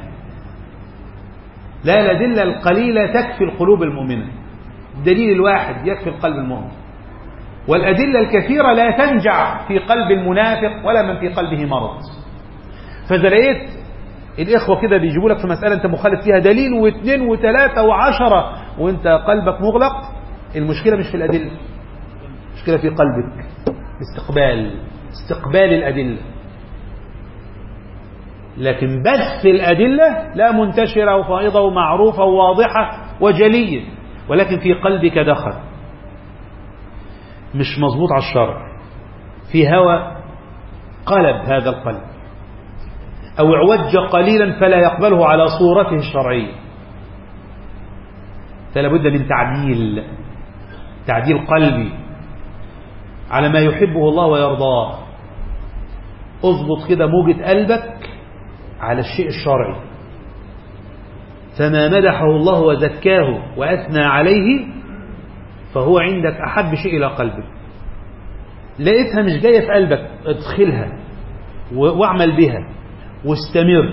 لا الأدلة القليلة تكفي القلوب المؤمنة، الدليل الواحد يكفي القلب المؤمن، والأدلة الكثيرة لا تنجع في قلب المنافق ولا من في قلبه مرض. فزريت الإخوة كده بيجيبوا لك في مسألة أنت مخالف فيها دليل واثنين وثلاثة وعشرة وأنت قلبك مغلق. المشكلة مش في الأدلة، المشكلة في قلبك، استقبال استقبال الأدلة. لكن بث الأدلة لا منتشرة وفائضة ومعروفة وواضحة وجلية، ولكن في قلبك دخل مش مظبوط على الشرع، في هوى قلب هذا القلب أو اعوج قليلا فلا يقبله على صورته الشرعية. فلا بد من تعديل تعديل قلبي على ما يحبه الله ويرضاه. اضبط كده موجة قلبك على الشيء الشرعي. فما مدحه الله وزكاه وأثنى عليه فهو عندك أحب شيء إلى قلبك. لقيتها مش جاية في قلبك، ادخلها واعمل بها واستمر.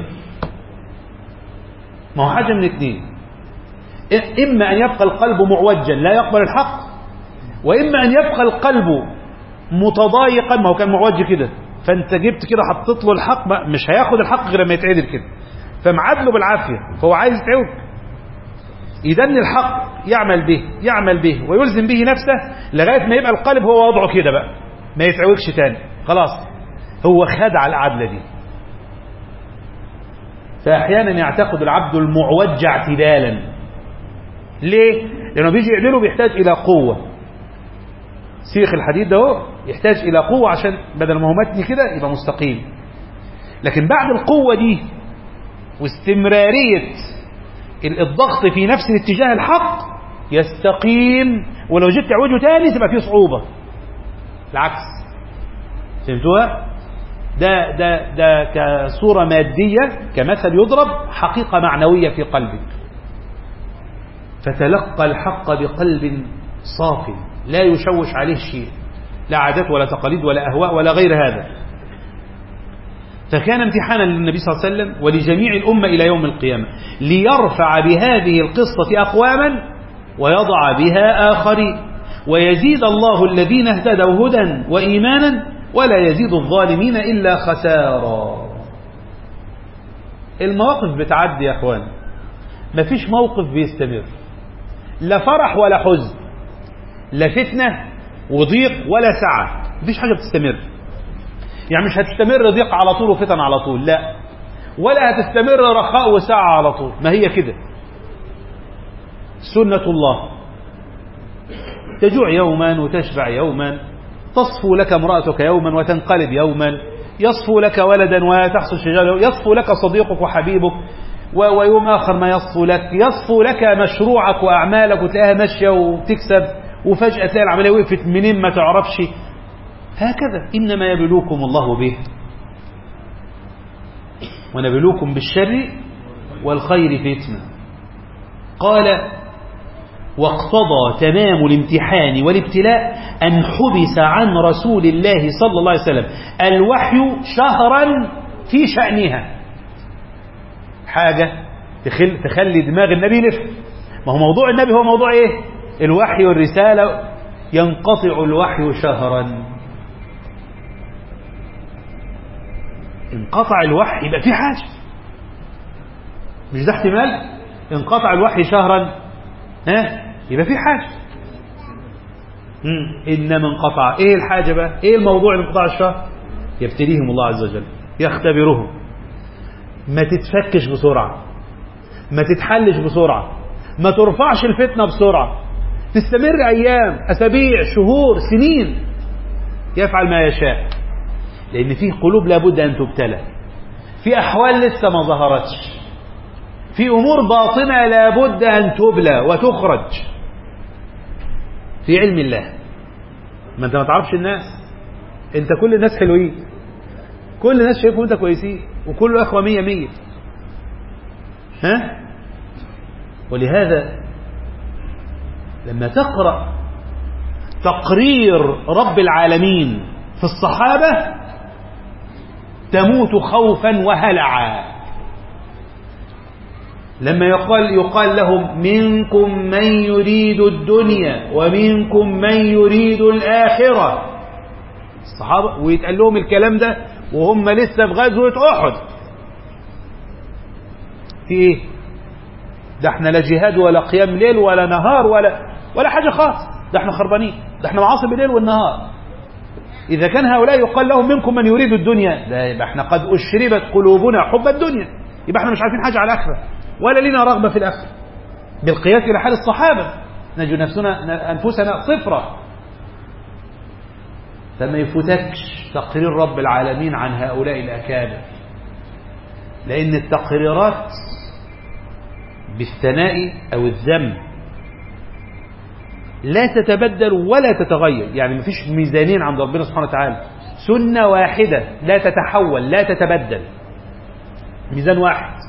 ما هو حاجة من اثنين، إما أن يبقى القلب معوجا لا يقبل الحق، وإما أن يبقى القلب متضايقا. ما هو كان معوج كده، فأنت جبت كده حطيت له الحق، مش هياخد الحق غير ما يتعدل كده، فمعادله بالعافية، فهو عايز يتعوج. إذا الحق يعمل به يعمل به ويلزم به نفسه لغاية ما يبقى القلب هو وضعه كده بقى، ما يتعوجش تاني، خلاص هو خدع العدلة دي. فأحيانا يعتقد العبد المعوج اعتدالا. ليه؟ لأنه بيجي يعدله بيحتاج إلى قوة. سيخ الحديد ده يحتاج إلى قوة عشان بدل ما هو متني كده يبقى مستقيم. لكن بعد القوة دي واستمرارية الضغط في نفس الاتجاه الحق يستقيم، ولو جيت تعوجه تاني تبقى فيه صعوبة. العكس، فهمتوها؟ ده ده ده كصورة مادية كمثل يضرب، حقيقة معنوية في قلبك. فتلقى الحق بقلب صافي لا يشوش عليه شيء، لا عادات ولا تقاليد ولا أهواء ولا غير هذا. فكان امتحانا للنبي صلى الله عليه وسلم ولجميع الأمة إلى يوم القيامة، ليرفع بهذه القصة أقواما ويضع بها آخرين، ويزيد الله الذين اهتدوا هدى وإيمانا ولا يزيد الظالمين إلا خسارا. المواقف بتعدي يا أخوان، مفيش موقف بيستمر، لا فرح ولا حزن، لا فتنة وضيق ولا سعة، مفيش حاجة بتستمر. يعني مش هتستمر ضيق على طول وفتن على طول، لا، ولا هتستمر رخاء وسعة على طول، ما هي كده سنة الله، تجوع يوما وتشبع يوما تصفو لك امرأتك يوما وتنقلب يوما، يصفو لك ولدا وتحصل شجاعة، يصفو لك صديقك وحبيبك ويوم آخر ما يصفو لك، يصفو لك مشروعك وأعمالك وتلاقيها ماشية وتكسب، وفجأة تلاقي العملية وقفت منين ما تعرفش. هكذا إنما يبلوكم الله به، ونبلوكم بالشر والخير فتنة. قال واقتضى تمام الامتحان والابتلاء أن حبس عن رسول الله صلى الله عليه وسلم الوحي شهرا في شأنها. حاجة تخل تخلي دماغ النبي لف. ما هو موضوع النبي هو موضوع ايه؟ الوحي والرسالة. ينقطع الوحي شهرا. انقطع الوحي يبقى في حاجة، مش ده احتمال؟ انقطع الوحي شهرا ها يبقى في حاجة. امم انما انقطع ايه الحاجة بقى؟ ايه الموضوع انقطاع الشهر؟ يبتليهم الله عز وجل، يختبرهم. ما تتفكش بسرعة، ما تتحلش بسرعة، ما ترفعش الفتنة بسرعة، تستمر أيام أسابيع شهور سنين، يفعل ما يشاء. لأن فيه قلوب لابد أن تبتلى، في أحوال لسه ما ظهرتش، في أمور باطنة لابد أن تبلى وتخرج في علم الله. ما أنت ما تعرفش الناس، أنت كل الناس حلوين، كل الناس شايفهم أنت كويسين، وكل أخوة مية مية. ها؟ ولهذا لما تقرأ تقرير رب العالمين في الصحابة تموت خوفا وهلعا. لما يقال, يقال لهم منكم من يريد الدنيا ومنكم من يريد الآخرة، الصحابة، ويتقال لهم الكلام ده وهم لسه في غزوة أحد. في ايه؟ ده احنا لا جهاد ولا قيام ليل ولا نهار ولا ولا حاجة خاص، ده احنا خربانين، ده احنا معاصي بالليل والنهار. إذا كان هؤلاء يقال لهم منكم من يريد الدنيا، ده يبقى احنا قد أشربت قلوبنا حب الدنيا، يبقى احنا مش عارفين حاجة على الآخرة ولا لنا رغبة في الآخرة بالقياس إلى حال الصحابة. نجد نفسنا أنفسنا صفرة. فما يفوتكش تقرير رب العالمين عن هؤلاء الأكابر، لأن التقريرات بالثناء أو الذم لا تتبدل ولا تتغير. يعني مفيش ميزانين عند ربنا سبحانه وتعالى، سنة واحدة لا تتحول لا تتبدل، ميزان واحد.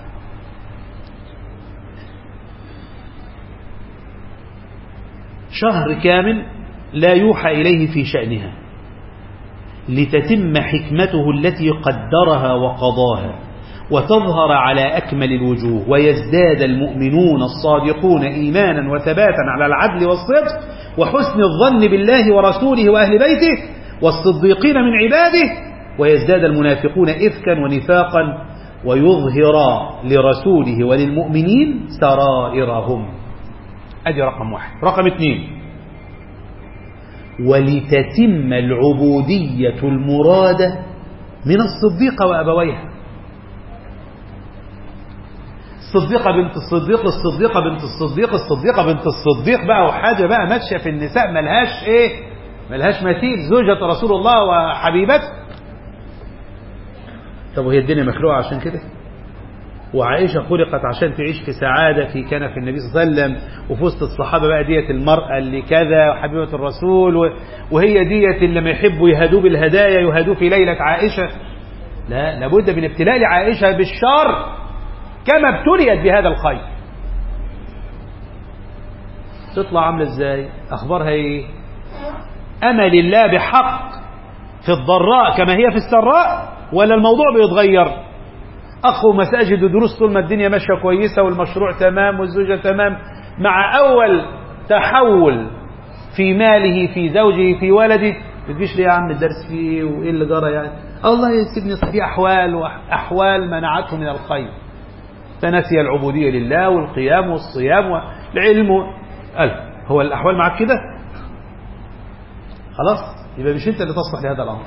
شهر كامل لا يوحى إليه في شأنها لتتم حكمته التي قدرها وقضاها وتظهر على أكمل الوجوه، ويزداد المؤمنون الصادقون إيمانا وثباتا على العدل والصدق وحسن الظن بالله ورسوله وأهل بيته والصديقين من عباده، ويزداد المنافقون إفكا ونفاقا ويظهر لرسوله وللمؤمنين سرائرهم. أدي رقم واحد. رقم اثنين، ولتتم العبودية المرادة من الصديقة وأبويها. الصديقة بنت الصديق، الصديقة بنت الصديق، الصديقة بنت الصديق بقى، وحاجة بقى ماشية في النساء ملهاش ايه، ملهاش مثيل، زوجة رسول الله وحبيبته. طب وهي الدنيا مخلوقة عشان كده؟ وعائشة خلقت عشان تعيش في سعادة في كنف النبي صلى الله عليه وسلم، وفي وسط الصحابة بقى ديت المرأة اللي كذا وحبيبة الرسول، وهي ديت اللي لما يحبوا يهدوا بالهدايا يهدوا في ليلة عائشة. لا، لابد من ابتلاء عائشة بالشر كما ابتليت بهذا الخير. تطلع عاملة ازاي؟ اخبارها ايه؟ امل الله بحق في الضراء كما هي في السراء، ولا الموضوع بيتغير؟ اخو مساجد ودروس طول ما الدنيا ماشيه كويسه والمشروع تمام والزوجه تمام، مع اول تحول في ماله في زوجه في ولده ما تجيش ليه يا عم الدرس فيه وايه اللي جرى يعني؟ الله يسيبني في احوال واحوال منعته من الخير، فنسي العبودية لله والقيام والصيام والعلم. قال هو الأحوال معك كده خلاص، يبقى مش أنت اللي تصلح لهذا الأمر.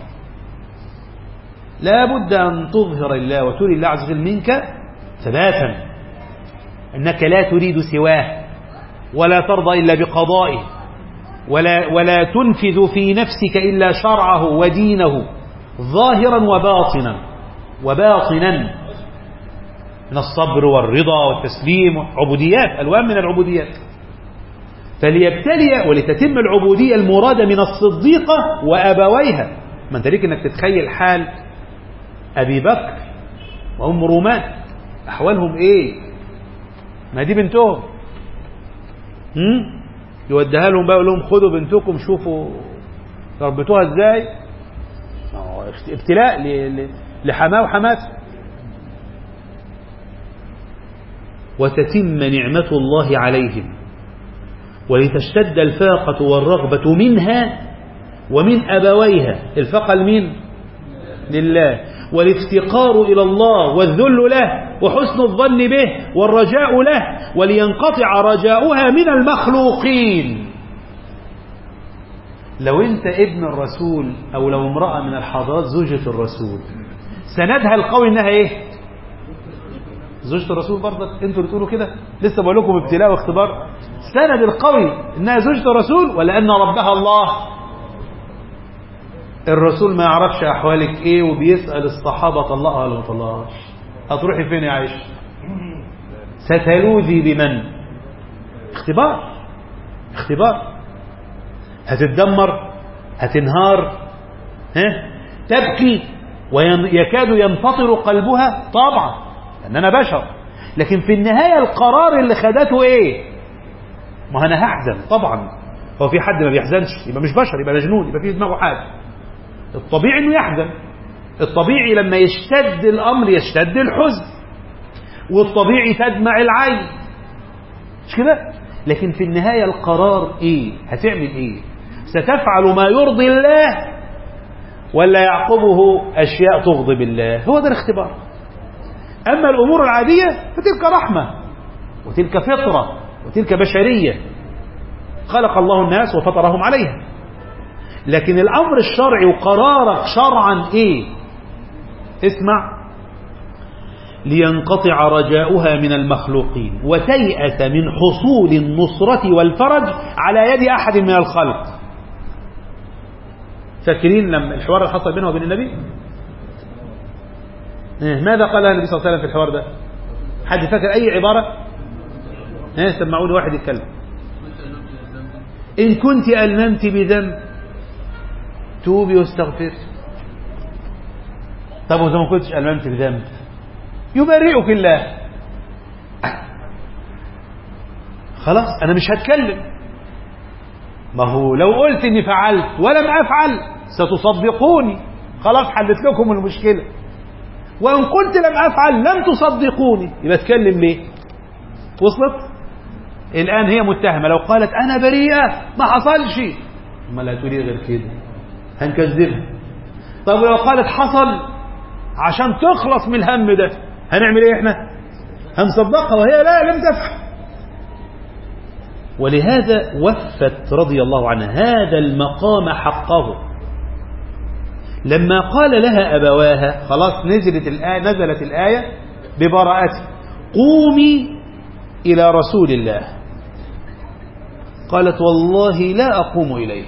لا بد أن تظهر الله وتري الله عز وجل منك ثباتا، أنك لا تريد سواه ولا ترضى إلا بقضائه، ولا, ولا تنفذ في نفسك إلا شرعه ودينه ظاهرا وباطنا وباطنا من الصبر والرضا والتسليم، عبوديات، ألوان من العبوديات. فليبتلي ولتتم العبودية المرادة من الصديقة وأبويها. ما انت ليك انك تتخيل حال أبي بكر وأم رومان، أحوالهم إيه؟ ما دي بنتهم، هم؟ يوديها لهم بقى، يقول لهم خدوا بنتكم شوفوا تربطوها ازاي. ابتلاء لحماه وحماته. وتتم نعمة الله عليهم ولتشتد الفاقة والرغبة منها ومن أبويها. الفاقة لمين؟ لله. والافتقار إلى الله والذل له وحسن الظن به والرجاء له، ولينقطع رجاؤها من المخلوقين. لو انت ابن الرسول او لو امرأة من الحضارات زوجة الرسول، سندها القوي انها ايه؟ زوجة الرسول. برضك انتوا بتقولوا كده، لسه بقول لكم ابتلاء واختبار. سند القوي انها زوجة الرسول ولا ان ربها الله؟ الرسول ما يعرفش احوالك ايه وبيسأل الصحابة طلقها ولا ما طلقهاش. هتروحي فين يا عائشة؟ ستلوذي بمن؟ اختبار، اختبار. هتتدمر، هتنهار، ها؟ تبكي ويكاد ينفطر قلبها طبعا لأننا بشر، لكن في النهاية القرار اللي خدته ايه؟ ما انا هحزن طبعا. هو في حد ما بيحزنش؟ يبقى مش بشر، يبقى مجنون، يبقى في دماغه حاجة. الطبيعي انه يحزن، الطبيعي لما يشتد الامر يشتد الحزن، والطبيعي تدمع العين، مش كده؟ لكن في النهاية القرار ايه؟ هتعمل ايه؟ ستفعل ما يرضي الله ولا يعقبه اشياء تغضب الله؟ هو ده الاختبار. اما الامور العادية فتلك رحمة وتلك فطرة وتلك بشرية خلق الله الناس وفطرهم عليها. لكن الامر الشرعي وقرارك شرعا ايه؟ اسمع. لينقطع رجاؤها من المخلوقين وتيأس من حصول النصرة والفرج على يد أحد من الخلق. فاكرين لما الحوار اللي حصل بينه وبين النبي؟ ماذا قال النبي صلى الله عليه وسلم في الحوار ده؟ حد فاكر أي عبارة؟ ها سمعوني واحد يتكلم. إن كنت ألممت بذنب توبي واستغفر. طب وإذا ما كنتش ألممت بذنب يبرئك الله. خلاص أنا مش هتكلم. ما هو لو قلت إني فعلت ولم أفعل ستصدقوني، خلاص حلت لكم المشكلة. وإن قلت لم أفعل لم تصدقوني، يبقى اتكلم ليه؟ وصلت؟ الآن هي متهمة. لو قالت أنا بريئة ما حصلش، ما لا تريد غير كده هنكذبها. طب لو قالت حصل عشان تخلص من الهم ده هنعمل ايه احنا؟ هنصدقها وهي لا لم تفعل. ولهذا وفت رضي الله عنها هذا المقام حقه لما قال لها أبواها. خلاص نزلت الآية، نزلت الآية ببراءته. قومي إلى رسول الله. قالت والله لا أقوم إليه.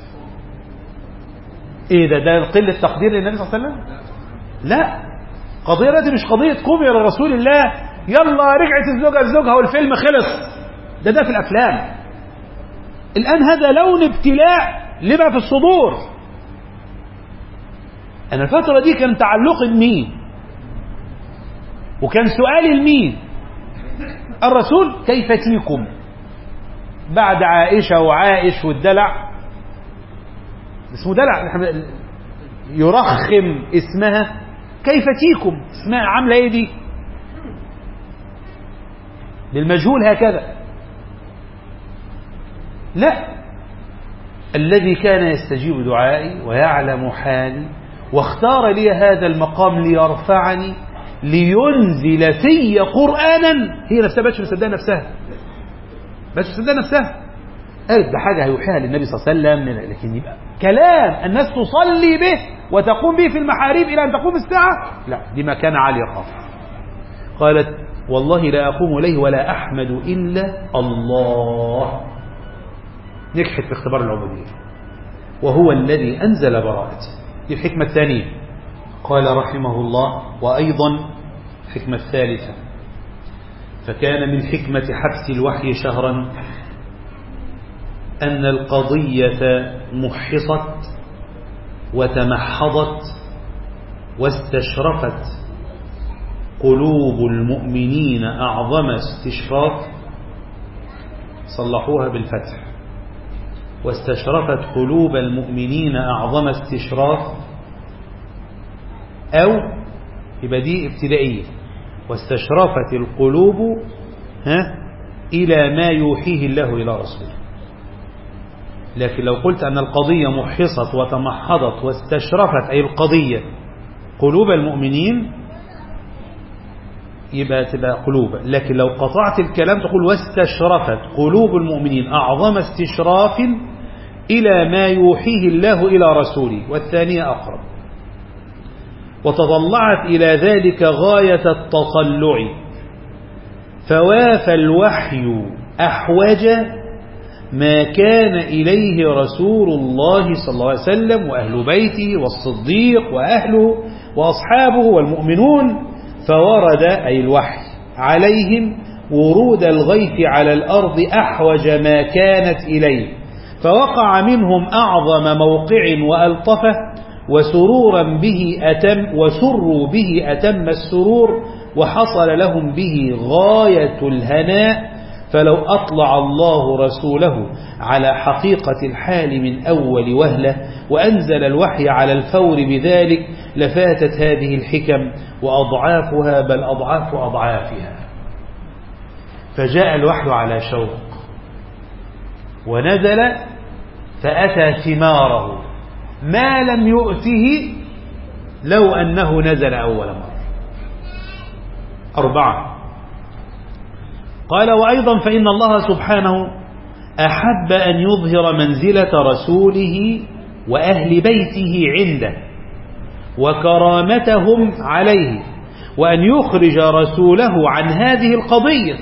ايه ده؟ ده قلة تقدير للنبي صلى الله عليه وسلم؟ لا، قضية دي مش قضية قومي إلى رسول الله يلا رجعت الزوجة لزوجها والفيلم خلص. ده ده في الأفلام. الآن هذا لون ابتلاء لما في الصدور. أنا الفترة دي كان تعلق بمين؟ وكان سؤالي لمين؟ الرسول. كيف تيكم بعد عائشة وعائش والدلع، اسمه دلع يرخم اسمها. كيف تيكم اسمها عاملة ايه دي؟ للمجهول هكذا. لا، الذي كان يستجيب دعائي ويعلم حالي واختار لي هذا المقام ليرفعني لينزل في قرآنا. هي نفسها بس مصدقة نفسها، بس مصدقة نفسها. قالت ده حاجة هيوحيها للنبي صلى الله عليه وسلم، لكن يبقى كلام الناس تصلي به وتقوم به في المحاريب إلى أن تقوم الساعة، لا، دي مكان عالي خالص. قالت والله لا أقوم إليه ولا أحمد إلا الله. نجحت في اختبار العبودية، وهو الذي أنزل براءته. دي الحكمة الثانية. قال رحمه الله: وأيضا الحكمة الثالثة: فكان من حكمة حبس الوحي شهرا أن القضية محصت وتمحضت واستشرفت قلوب المؤمنين أعظم استشراف، صلحوها بالفتح، واستشرفت قلوب المؤمنين أعظم استشراف، أو يبقى دي ابتدائية، واستشرفت القلوب ها إلى ما يوحيه الله إلى رسوله. لكن لو قلت أن القضية محصت وتمحضت واستشرفت أي القضية قلوب المؤمنين يبقى تبقى قلوب، لكن لو قطعت الكلام تقول واستشرفت قلوب المؤمنين أعظم استشراف إلى ما يوحيه الله إلى رسوله، والثانية أقرب. وتطلعت إلى ذلك غاية التطلع، فوافى الوحي أحوج ما كان إليه رسول الله صلى الله عليه وسلم وأهل بيته والصديق وأهله وأصحابه والمؤمنون، فورد أي الوحي عليهم ورود الغيث على الأرض أحوج ما كانت إليه، فوقع منهم أعظم موقع وألطفه، وسرورا به أتم وسروا به أتم السرور، وحصل لهم به غاية الهناء. فلو أطلع الله رسوله على حقيقة الحال من أول وهلة وأنزل الوحي على الفور بذلك لفاتت هذه الحكم وأضعافها، بل أضعاف أضعافها. فجاء الوحي على شوق ونزل فأتى ثماره ما لم يؤته لو أنه نزل أول مرة. أربعة. قال: وأيضا فإن الله سبحانه أحب أن يظهر منزلة رسوله وأهل بيته عنده وكرامتهم عليه، وأن يخرج رسوله عن هذه القضية.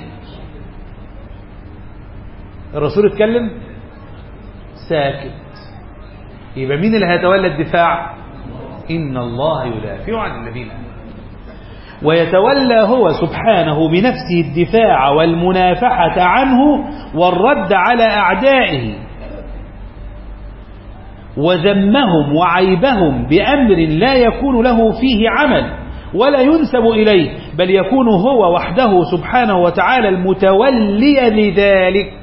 الرسول اتكلم ساكت، يبقى مين اللي هيتولى الدفاع؟ إن الله يدافع عن الذين آمنوا، ويتولى هو سبحانه بنفسه الدفاع والمنافحة عنه والرد على أعدائه وذمهم وعيبهم بأمر لا يكون له فيه عمل ولا ينسب إليه، بل يكون هو وحده سبحانه وتعالى المتولي لذلك.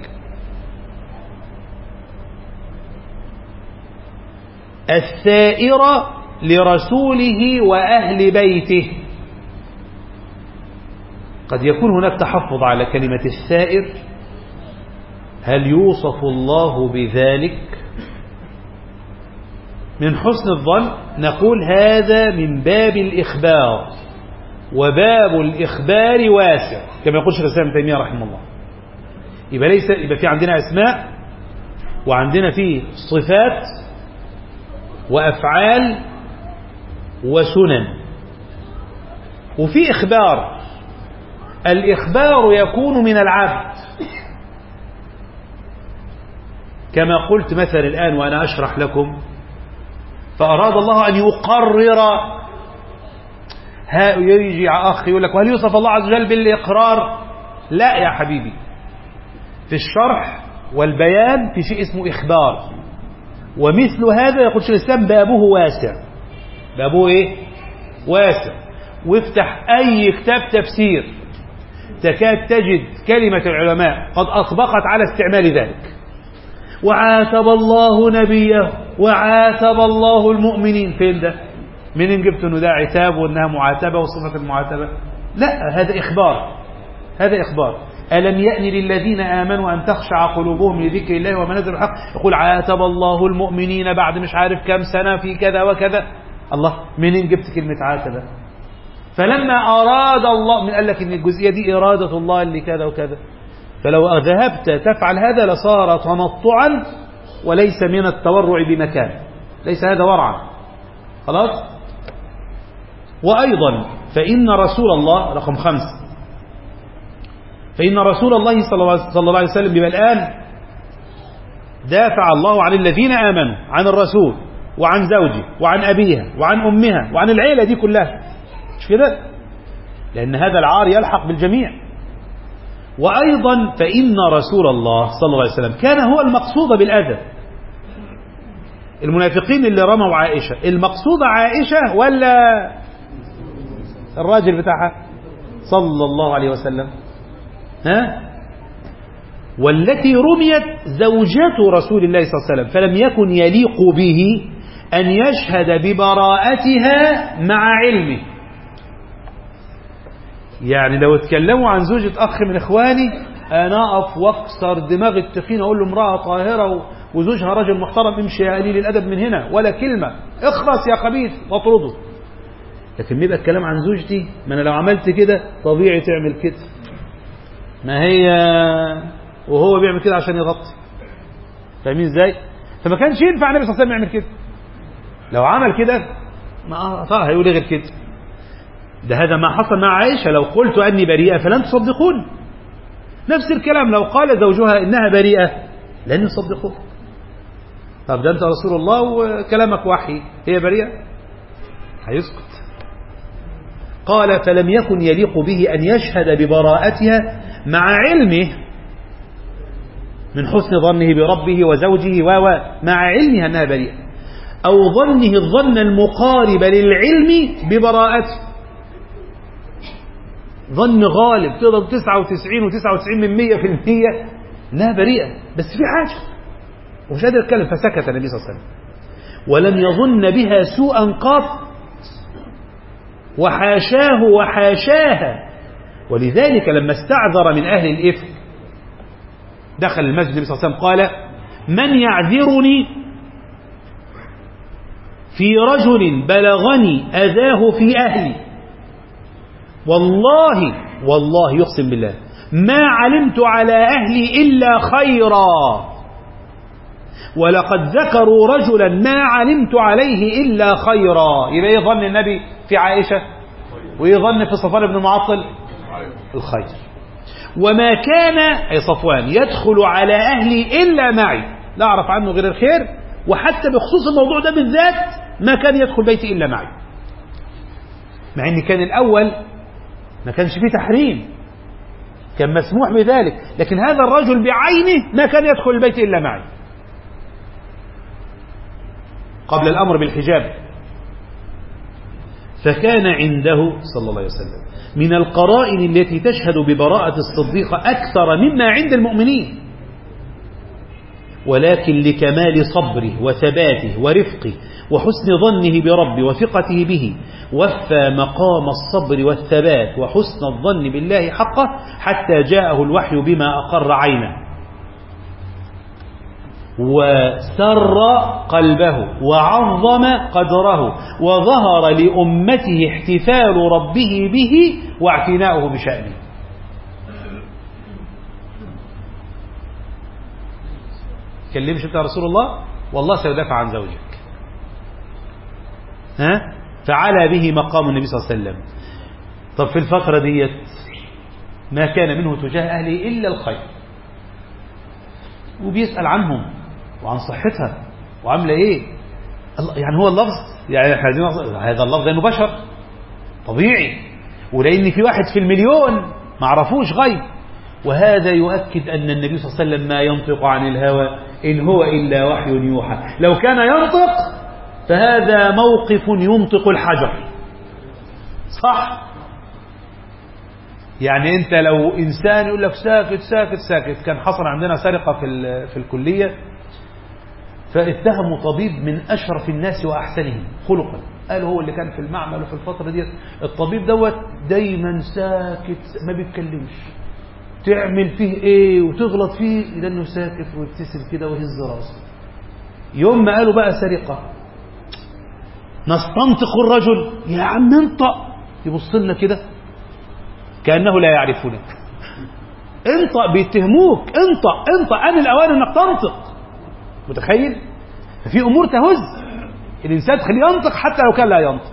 الثائر لرسوله وأهل بيته. قد يكون هناك تحفظ على كلمة الثائر، هل يوصف الله بذلك؟ من حسن الظن نقول هذا من باب الإخبار، وباب الإخبار واسع كما يقول شيخ الإسلام ابن تيمية رحمه الله. يبقى ليس يبقى في عندنا أسماء وعندنا في صفات وأفعال وسنن، وفي إخبار. الإخبار يكون من العبد كما قلت مثل الآن وأنا أشرح لكم، فأراد الله أن يقرر. ها يجي أخ يقول لك: وهل يوصف الله عز وجل بالإقرار؟ لا يا حبيبي، في الشرح والبيان في شيء اسمه إخبار، ومثل هذا يقول شيخ الإسلام بابه واسع. بابه إيه؟ واسع. وافتح أي كتاب تفسير تكاد تجد كلمة العلماء قد أطبقت على استعمال ذلك. وعاتب الله نبيه وعاتب الله المؤمنين. فين ده؟ منين جبت انه ده عتاب وانها معاتبة وصفة المعاتبة؟ لا، هذا إخبار. هذا إخبار. ألم يأن للذين آمنوا أن تخشع قلوبهم لذكر الله وما نزل الحق، يقول عاتب الله المؤمنين بعد مش عارف كم سنة في كذا وكذا. الله، منين جبت كلمة عاتبة؟ فلما أراد الله، من قال لك إن الجزئية دي إرادة الله اللي كذا وكذا، فلو ذهبت تفعل هذا لصار تنطعا وليس من التورع بمكان، ليس هذا ورعا. خلاص. وأيضا فإن رسول الله رقم خمسة، فإن رسول الله صلى الله عليه وسلم بما الآن دافع الله عن الذين آمنوا، عن الرسول وعن زوجه وعن أبيها وعن أمها وعن العيلة دي كلها، مش كده؟ لأن هذا العار يلحق بالجميع. وأيضا فإن رسول الله صلى الله عليه وسلم كان هو المقصود بالأذى. المنافقين اللي رموا عائشة، المقصود عائشة ولا الراجل بتاعها صلى الله عليه وسلم؟ ها؟ والتي رميت زوجة رسول الله صلى الله عليه وسلم، فلم يكن يليق به أن يشهد ببراءتها مع علمه. يعني لو اتكلموا عن زوجة أخ من إخواني أنا أقف واكسر دماغ التخين أقول له امرأة طاهرة وزوجها رجل محترم، امشي يا قليل الأدب من هنا، ولا كلمة، اخرس يا خبيث واطرده. لكن بيبقى الكلام عن زوجتي، ما أنا لو عملت كده طبيعي تعمل كده، ما هي وهو بيعمل كده عشان يغطي. فاهمين ازاي؟ فما كانش ينفع النبي صلى الله عليه وسلم يعمل كده. لو عمل كده ما طبعا هيقول غير كده. ده هذا ما حصل مع عائشة، لو قلت أني بريئة فلن تصدقون. نفس الكلام لو قال زوجها إنها بريئة لن يصدقوه. طب ده أنت رسول الله وكلامك وحي، هي بريئة؟ هيسكت. قال فلم يكن يليق به أن يشهد ببراءتها مع علمه من حسن ظنه بربه وزوجه و مع علمها أنها بريئة، أو ظنه الظن المقارب للعلم ببراءته. ظن غالب تقدر تسعة وتسعين وتسعة وتسعين من مية في المية لا بريئة، بس في حاجة ومش قادر يتكلم. فسكت النبي صلى الله عليه وسلم ولم يظن بها سوءا قط، وحاشاه وحاشاها. ولذلك لما استعذر من أهل الإفك دخل المسجد النبي صلى الله عليه وسلم قال من يعذرني في رجل بلغني أذاه في أهلي؟ والله والله يقسم بالله ما علمت على أهلي إلا خيرا، ولقد ذكروا رجلا ما علمت عليه إلا خيرا. يبقى يظن النبي في عائشة ويظن في صفوان بن المعطل الخير. وما كان أي صفوان يدخل على أهلي إلا معي، لا أعرف عنه غير الخير، وحتى بخصوص الموضوع ده بالذات ما كان يدخل بيتي إلا معي، مع أن كان الأول ما كانش فيه تحريم، كان مسموح بذلك، لكن هذا الرجل بعينه ما كان يدخل البيت إلا معي قبل الأمر بالحجاب. فكان عنده صلى الله عليه وسلم من القرائن التي تشهد ببراءة الصديق أكثر مما عند المؤمنين، ولكن لكمال صبره وثباته ورفقه وحسن ظنه بربه وثقته به وفى مقام الصبر والثبات وحسن الظن بالله حقه حتى جاءه الوحي بما أقر عينه وسر قلبه وعظم قدره وظهر لأمته احتفال ربه به واعتناؤه بشأنه. كلمش انت يا رسول الله والله سيدافع عن زوجك، ها؟ فعلى به مقام النبي صلى الله عليه وسلم. طب في الفترة ديت ما كان منه تجاه أهله إلا الخير، وبيسأل عنهم وعن صحتها وعامله ايه. يعني هو اللفظ يعني هذا اللفظ لانه بشر طبيعي، ولان في واحد في المليون ما عرفوش غيب. وهذا يؤكد ان النبي صلى الله عليه وسلم ما ينطق عن الهوى ان هو الا وحي يوحى. لو كان ينطق فهذا موقف ينطق الحجر، صح؟ يعني انت لو انسان يقول لك ساكت ساكت ساكت. كان حصل عندنا سرقة في في الكلية، فاتهموا طبيب من أشرف الناس وأحسنهم خلقا، قالوا هو اللي كان في المعمل وفي الفترة دي. الطبيب دوت دايما ساكت ما بيتكلمش، تعمل فيه ايه وتغلط فيه لأنه ساكت ويبتسم كده ويهز راسه. يوم ما قالوا بقى سرقة نستنطق الرجل، يا عم انطق، يبص لنا كده كأنه لا يعرفونك. انطق، بيتهموك، انطق انطق، أنا الأوان انك تنطق. متخيل؟ ففي أمور تهز الإنسان تخليه ينطق حتى لو كان لا ينطق.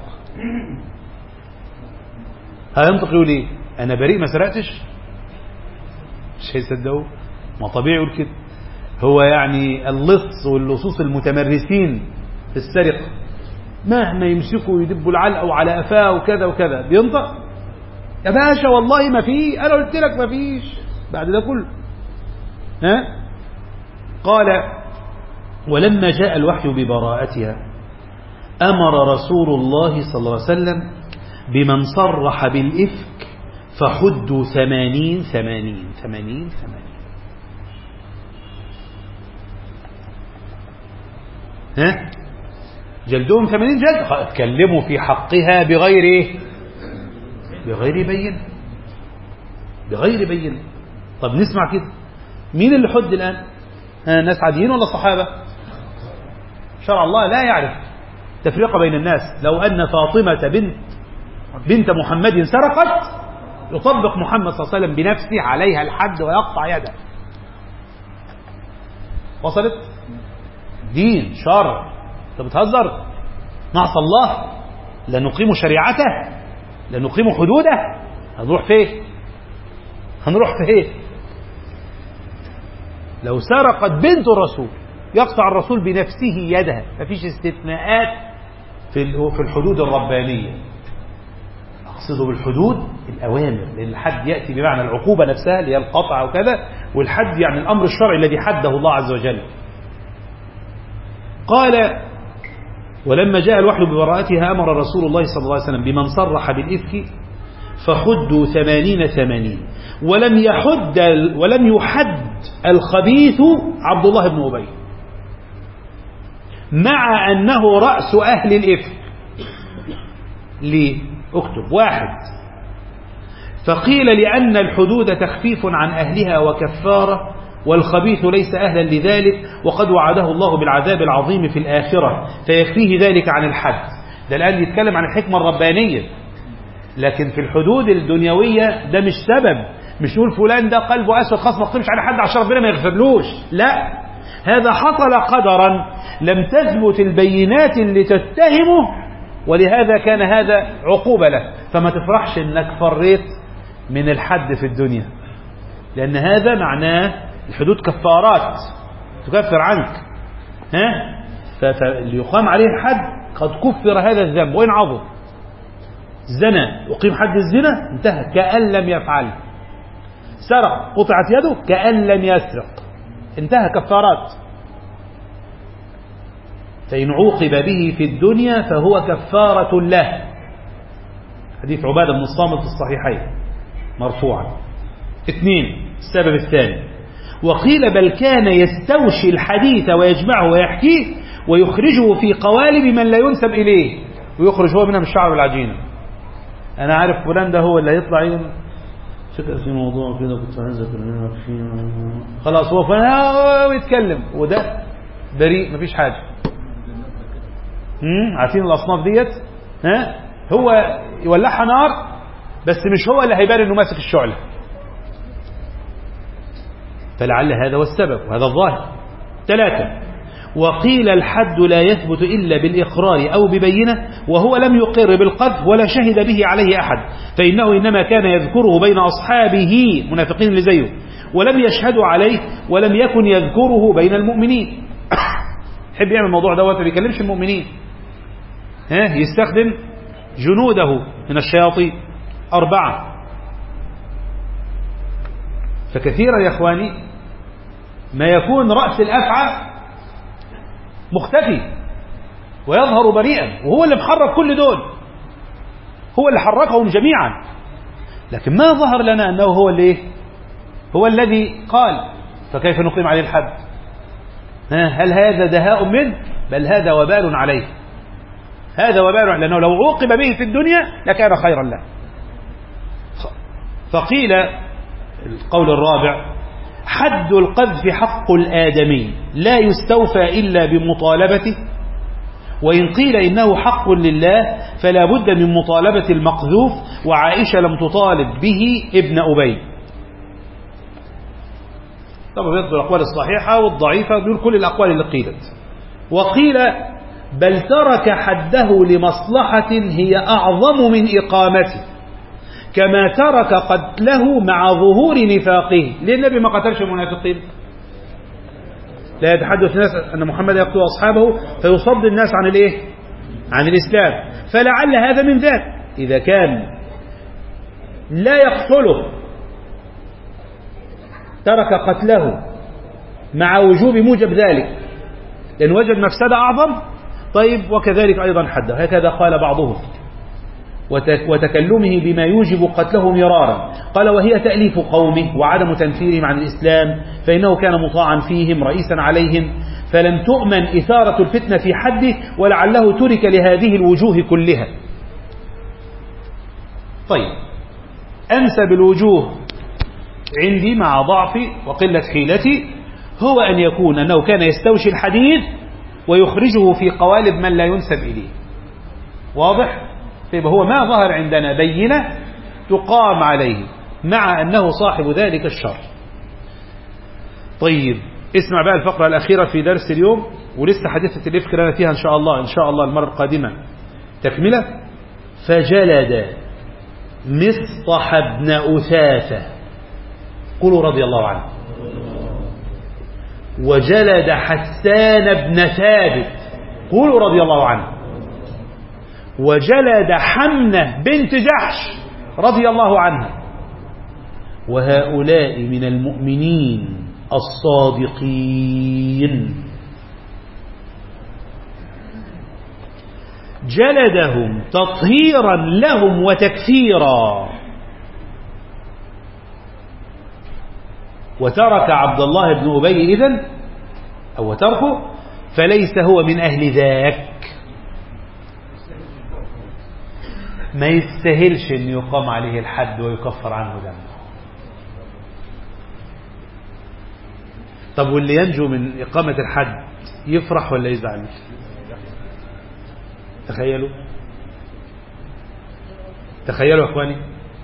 هينطق يقول ايه؟ أنا بريء ما سرقتش؟ مش هيصدقوا، ما طبيعي يقول كده. هو يعني اللص واللصوص المتمرسين في السرقة مهما يمسكوا يدبوا العلقة على قفاه وكذا وكذا بينطق يا باشا والله ما فيه، أنا قلت لك ما فيش بعد ده كله. ها؟ قال ولما جاء الوحي ببراءتها أمر رسول الله صلى الله عليه وسلم بمن صرح بالإفك فحدوا ثمانين ثمانين ثمانين ثمانين. ها؟ جلدهم ثمانين جلد، اتكلموا في حقها بغير ايه؟ بغير بينة، بغير بينة. طب نسمع كده، مين اللي حد الآن؟ ها، ناس عاديين ولا صحابة؟ شرع الله لا يعرف تفرقة بين الناس. لو أن فاطمة بنت بنت محمد سرقت يطبق محمد صلى الله عليه وسلم بنفسه عليها الحد ويقطع يده. وصلت؟ دين شرع. انت بتهزر؟ نعصى الله؟ لا نقيم شريعته؟ لا نقيم حدوده؟ هنروح فين؟ هنروح فين؟ لو سرقت بنت الرسول يقطع الرسول بنفسه يدها. مفيش استثناءات في في الحدود الربانية. أقصد بالحدود الأوامر، لأن الحد يأتي بمعنى العقوبة نفسها اللي هي القطع وكذا، والحد يعني الأمر الشرعي الذي حده الله عز وجل. قال ولما جاء الوحي ببراءتها أمر رسول الله صلى الله عليه وسلم بمن صرح بالإفك فحدوا ثمانين ثمانين، ولم يحد ولم يحد الخبيث عبد الله بن أبي مع أنه رأس أهل الإفك. ليه؟ اكتب واحد. فقيل لأن الحدود تخفيف عن أهلها وكفارة، والخبيث ليس أهلا لذلك، وقد وعده الله بالعذاب العظيم في الآخرة فيكفيه ذلك عن الحد. ده الآن يتكلم عن الحكمة الربانية، لكن في الحدود الدنيوية ده مش سبب. مش نقول فلان ده قلبه أسود خلاص ما اقتمش على حد عشان ربنا ما يغفرلوش، لا، هذا حصل قدرا لم تثبت البينات اللي تتهمه، ولهذا كان هذا عقوبة له. فما تفرحش انك فريت من الحد في الدنيا، لأن هذا معناه الحدود كفارات تكفر عنك. ها؟ فاللي يقام عليه الحد قد كفر هذا الذنب وإن عظم. زنى أقيم حد الزنا انتهى كأن لم يفعل. سرق قطعت يده كأن لم يسرق، انتهى كفارات. فإن عوقب به في الدنيا فهو كفارة له. حديث عبادة بن الصامت في الصحيحين مرفوعا. اثنين، السبب الثاني، وقيل بل كان يستوشي الحديث ويجمعه ويحكيه ويخرجه في قوالب من لا ينسب إليه، ويخرج هو منها من الشعر والعجينة. أنا عارف فلان ده هو اللي هيطلع يقول فكر في موضوع كده كنت عايز أكلمك فيه، خلاص هو فلان ويتكلم وده بريء مفيش حاجة. امم عارفين الأصناف ديت؟ ها؟ هو يولعها نار بس مش هو اللي هيبان إنه ماسك الشعلة. فلعل هذا هو السبب وهذا الظاهر. ثلاثة، وقيل الحد لا يثبت إلا بالإقرار أو ببينة، وهو لم يقر بالقذف ولا شهد به عليه أحد، فإنه إنما كان يذكره بين أصحابه منافقين اللي زيه، ولم يشهدوا عليه، ولم يكن يذكره بين المؤمنين. يحب يعمل الموضوع دوت ما بيكلمش المؤمنين، ها، يستخدم جنوده من الشياطين. أربعة، فكثيرا يا إخواني ما يكون رأس الأفعى مختفي ويظهر بريئا، وهو اللي محرك كل دول، هو اللي حركهم جميعا، لكن ما ظهر لنا أنه هو اللي هو الذي قال. فكيف نقيم عليه الحد؟ هل هذا دهاء منه؟ بل هذا وبال عليه، هذا وبال، لأنه لو عوقب به في الدنيا لكان خيرا له. فقيل القول الرابع حد القذف حق الآدمي لا يستوفى إلا بمطالبته، وإن قيل إنه حق لله فلا بد من مطالبة المقذوف، وعائشة لم تطالب به ابن أبي. طبعا يذكر الأقوال الصحيحة والضعيفة، دول كل الأقوال اللي قيلت. وقيل بل ترك حده لمصلحة هي أعظم من إقامته، كما ترك قتله مع ظهور نفاقه. ليه النبي ما قتلش المنافقين؟ لا يتحدث الناس أن محمد يقتل أصحابه فيصد الناس عن الإيه؟ عن الإسلام. فلعل هذا من ذلك. إذا كان لا يقتله ترك قتله مع وجوب موجب ذلك لأن وجد مفسدة أعظم، طيب وكذلك أيضا حده. هكذا قال بعضهم وتكلمه بما يوجب قتله مرارا. قال وهي تأليف قومه وعدم تنفيرهم عن الإسلام، فإنه كان مطاعا فيهم رئيسا عليهم، فلم تؤمن إثارة الفتنة في حده، ولعله ترك لهذه الوجوه كلها. طيب أنسب الوجوه عندي مع ضعفي وقلة حيلتي هو أن يكون أنه كان يستوشي الحديث ويخرجه في قوالب من لا ينسب إليه. واضح؟ فيبقى هو ما ظهر عندنا بينة تقام عليه مع أنه صاحب ذلك الشر. طيب اسمع بقى الفقرة الأخيرة في درس اليوم، ولسه حديثة الإفك لنا فيها إن شاء الله إن شاء الله المرة القادمة تكملة. فجلد مصطح بن أثاثة، قولوا رضي الله عنه، وجلد حسان بن ثابت، قولوا رضي الله عنه، وجلد حمنة بنت جحش رضي الله عنها، وهؤلاء من المؤمنين الصادقين. جلدهم تطهيرا لهم وتكفيرا. وترك عبد الله بن أبي إذن أو تركه فليس هو من أهل ذاك، ما يستاهلش أن يقام عليه الحد ويكفر عنه ذنبه. طب واللي ينجو من إقامة الحد يفرح ولا يزعل؟ تخيلوا تخيلوا يا أخواني،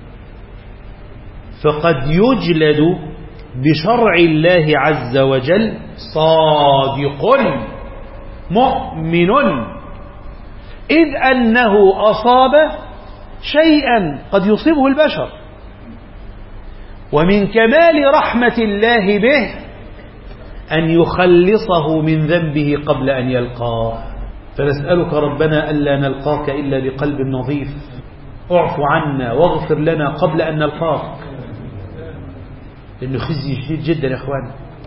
فقد يجلد بشرع الله عز وجل صادق مؤمن، إذ أنه أصاب شيئا قد يصيبه البشر، ومن كمال رحمة الله به أن يخلصه من ذنبه قبل أن يلقاه. فنسألك ربنا ألا نلقاك إلا بقلب نظيف، اعف عنا واغفر لنا قبل أن نلقاك، لأنه خزي شديد جدا يا إخوان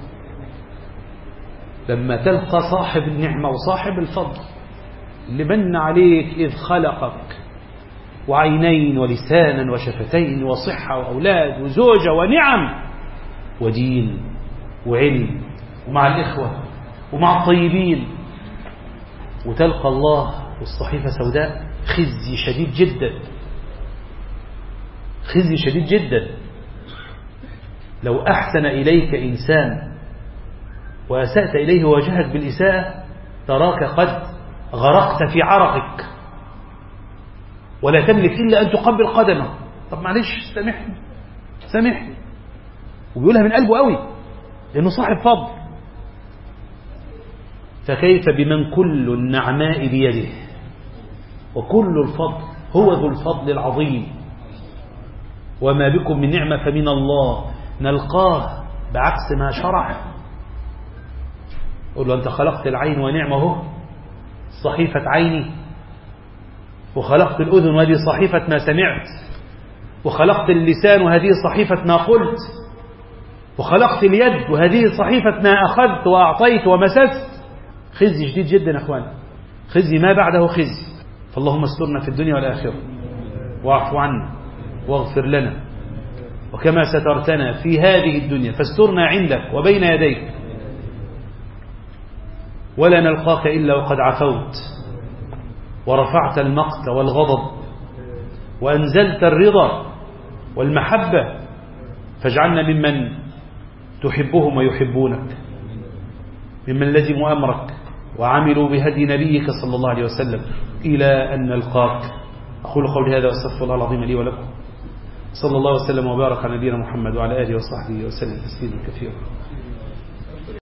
لما تلقى صاحب النعمة وصاحب الفضل اللي من عليك إذ خلقك، وعينين ولسانا وشفتين وصحة وأولاد وزوجة ونعم ودين وعلم ومع الإخوة ومع الطيبين، وتلقى الله والصحيفة سوداء. خزي شديد جدا، خزي شديد جدا. لو أحسن إليك إنسان وأسأت إليه وواجهك بالإساءة تراك قد غرقت في عرقك ولا تملك إلا أن تقبل قدمه. طب معلش سامحني سامحني، وبيقولها من قلبه قوي لأنه صاحب فضل. فكيف بمن كل النعماء بيده وكل الفضل هو ذو الفضل العظيم، وما بكم من نعمة فمن الله، نلقاه بعكس ما شرع. قل له أنت خلقت العين ونعمه صحيفة عيني، وخلقت الأذن وهذه صحيفة ما سمعت، وخلقت اللسان وهذه صحيفة ما قلت، وخلقت اليد وهذه صحيفة ما أخذت وأعطيت ومسست. خزي شديد جدا يا أخوان، خزي ما بعده خزي. فاللهم استرنا في الدنيا والآخرة، واعف عنا واغفر لنا، وكما سترتنا في هذه الدنيا فاسترنا عندك وبين يديك، ولا نلقاك إلا وقد عفوت ورفعت المقت والغضب وأنزلت الرضا والمحبة، فاجعلنا ممن تحبهم ويحبونك، ممن لزموا أمرك وعملوا بهدي نبيك صلى الله عليه وسلم إلى أن نلقاك. أقول قولي هذا وأستغفر الله العظيم لي ولكم. صلى الله وسلم وبارك على نبينا محمد وعلى آله وصحبه وسلم تسليما كثيرا.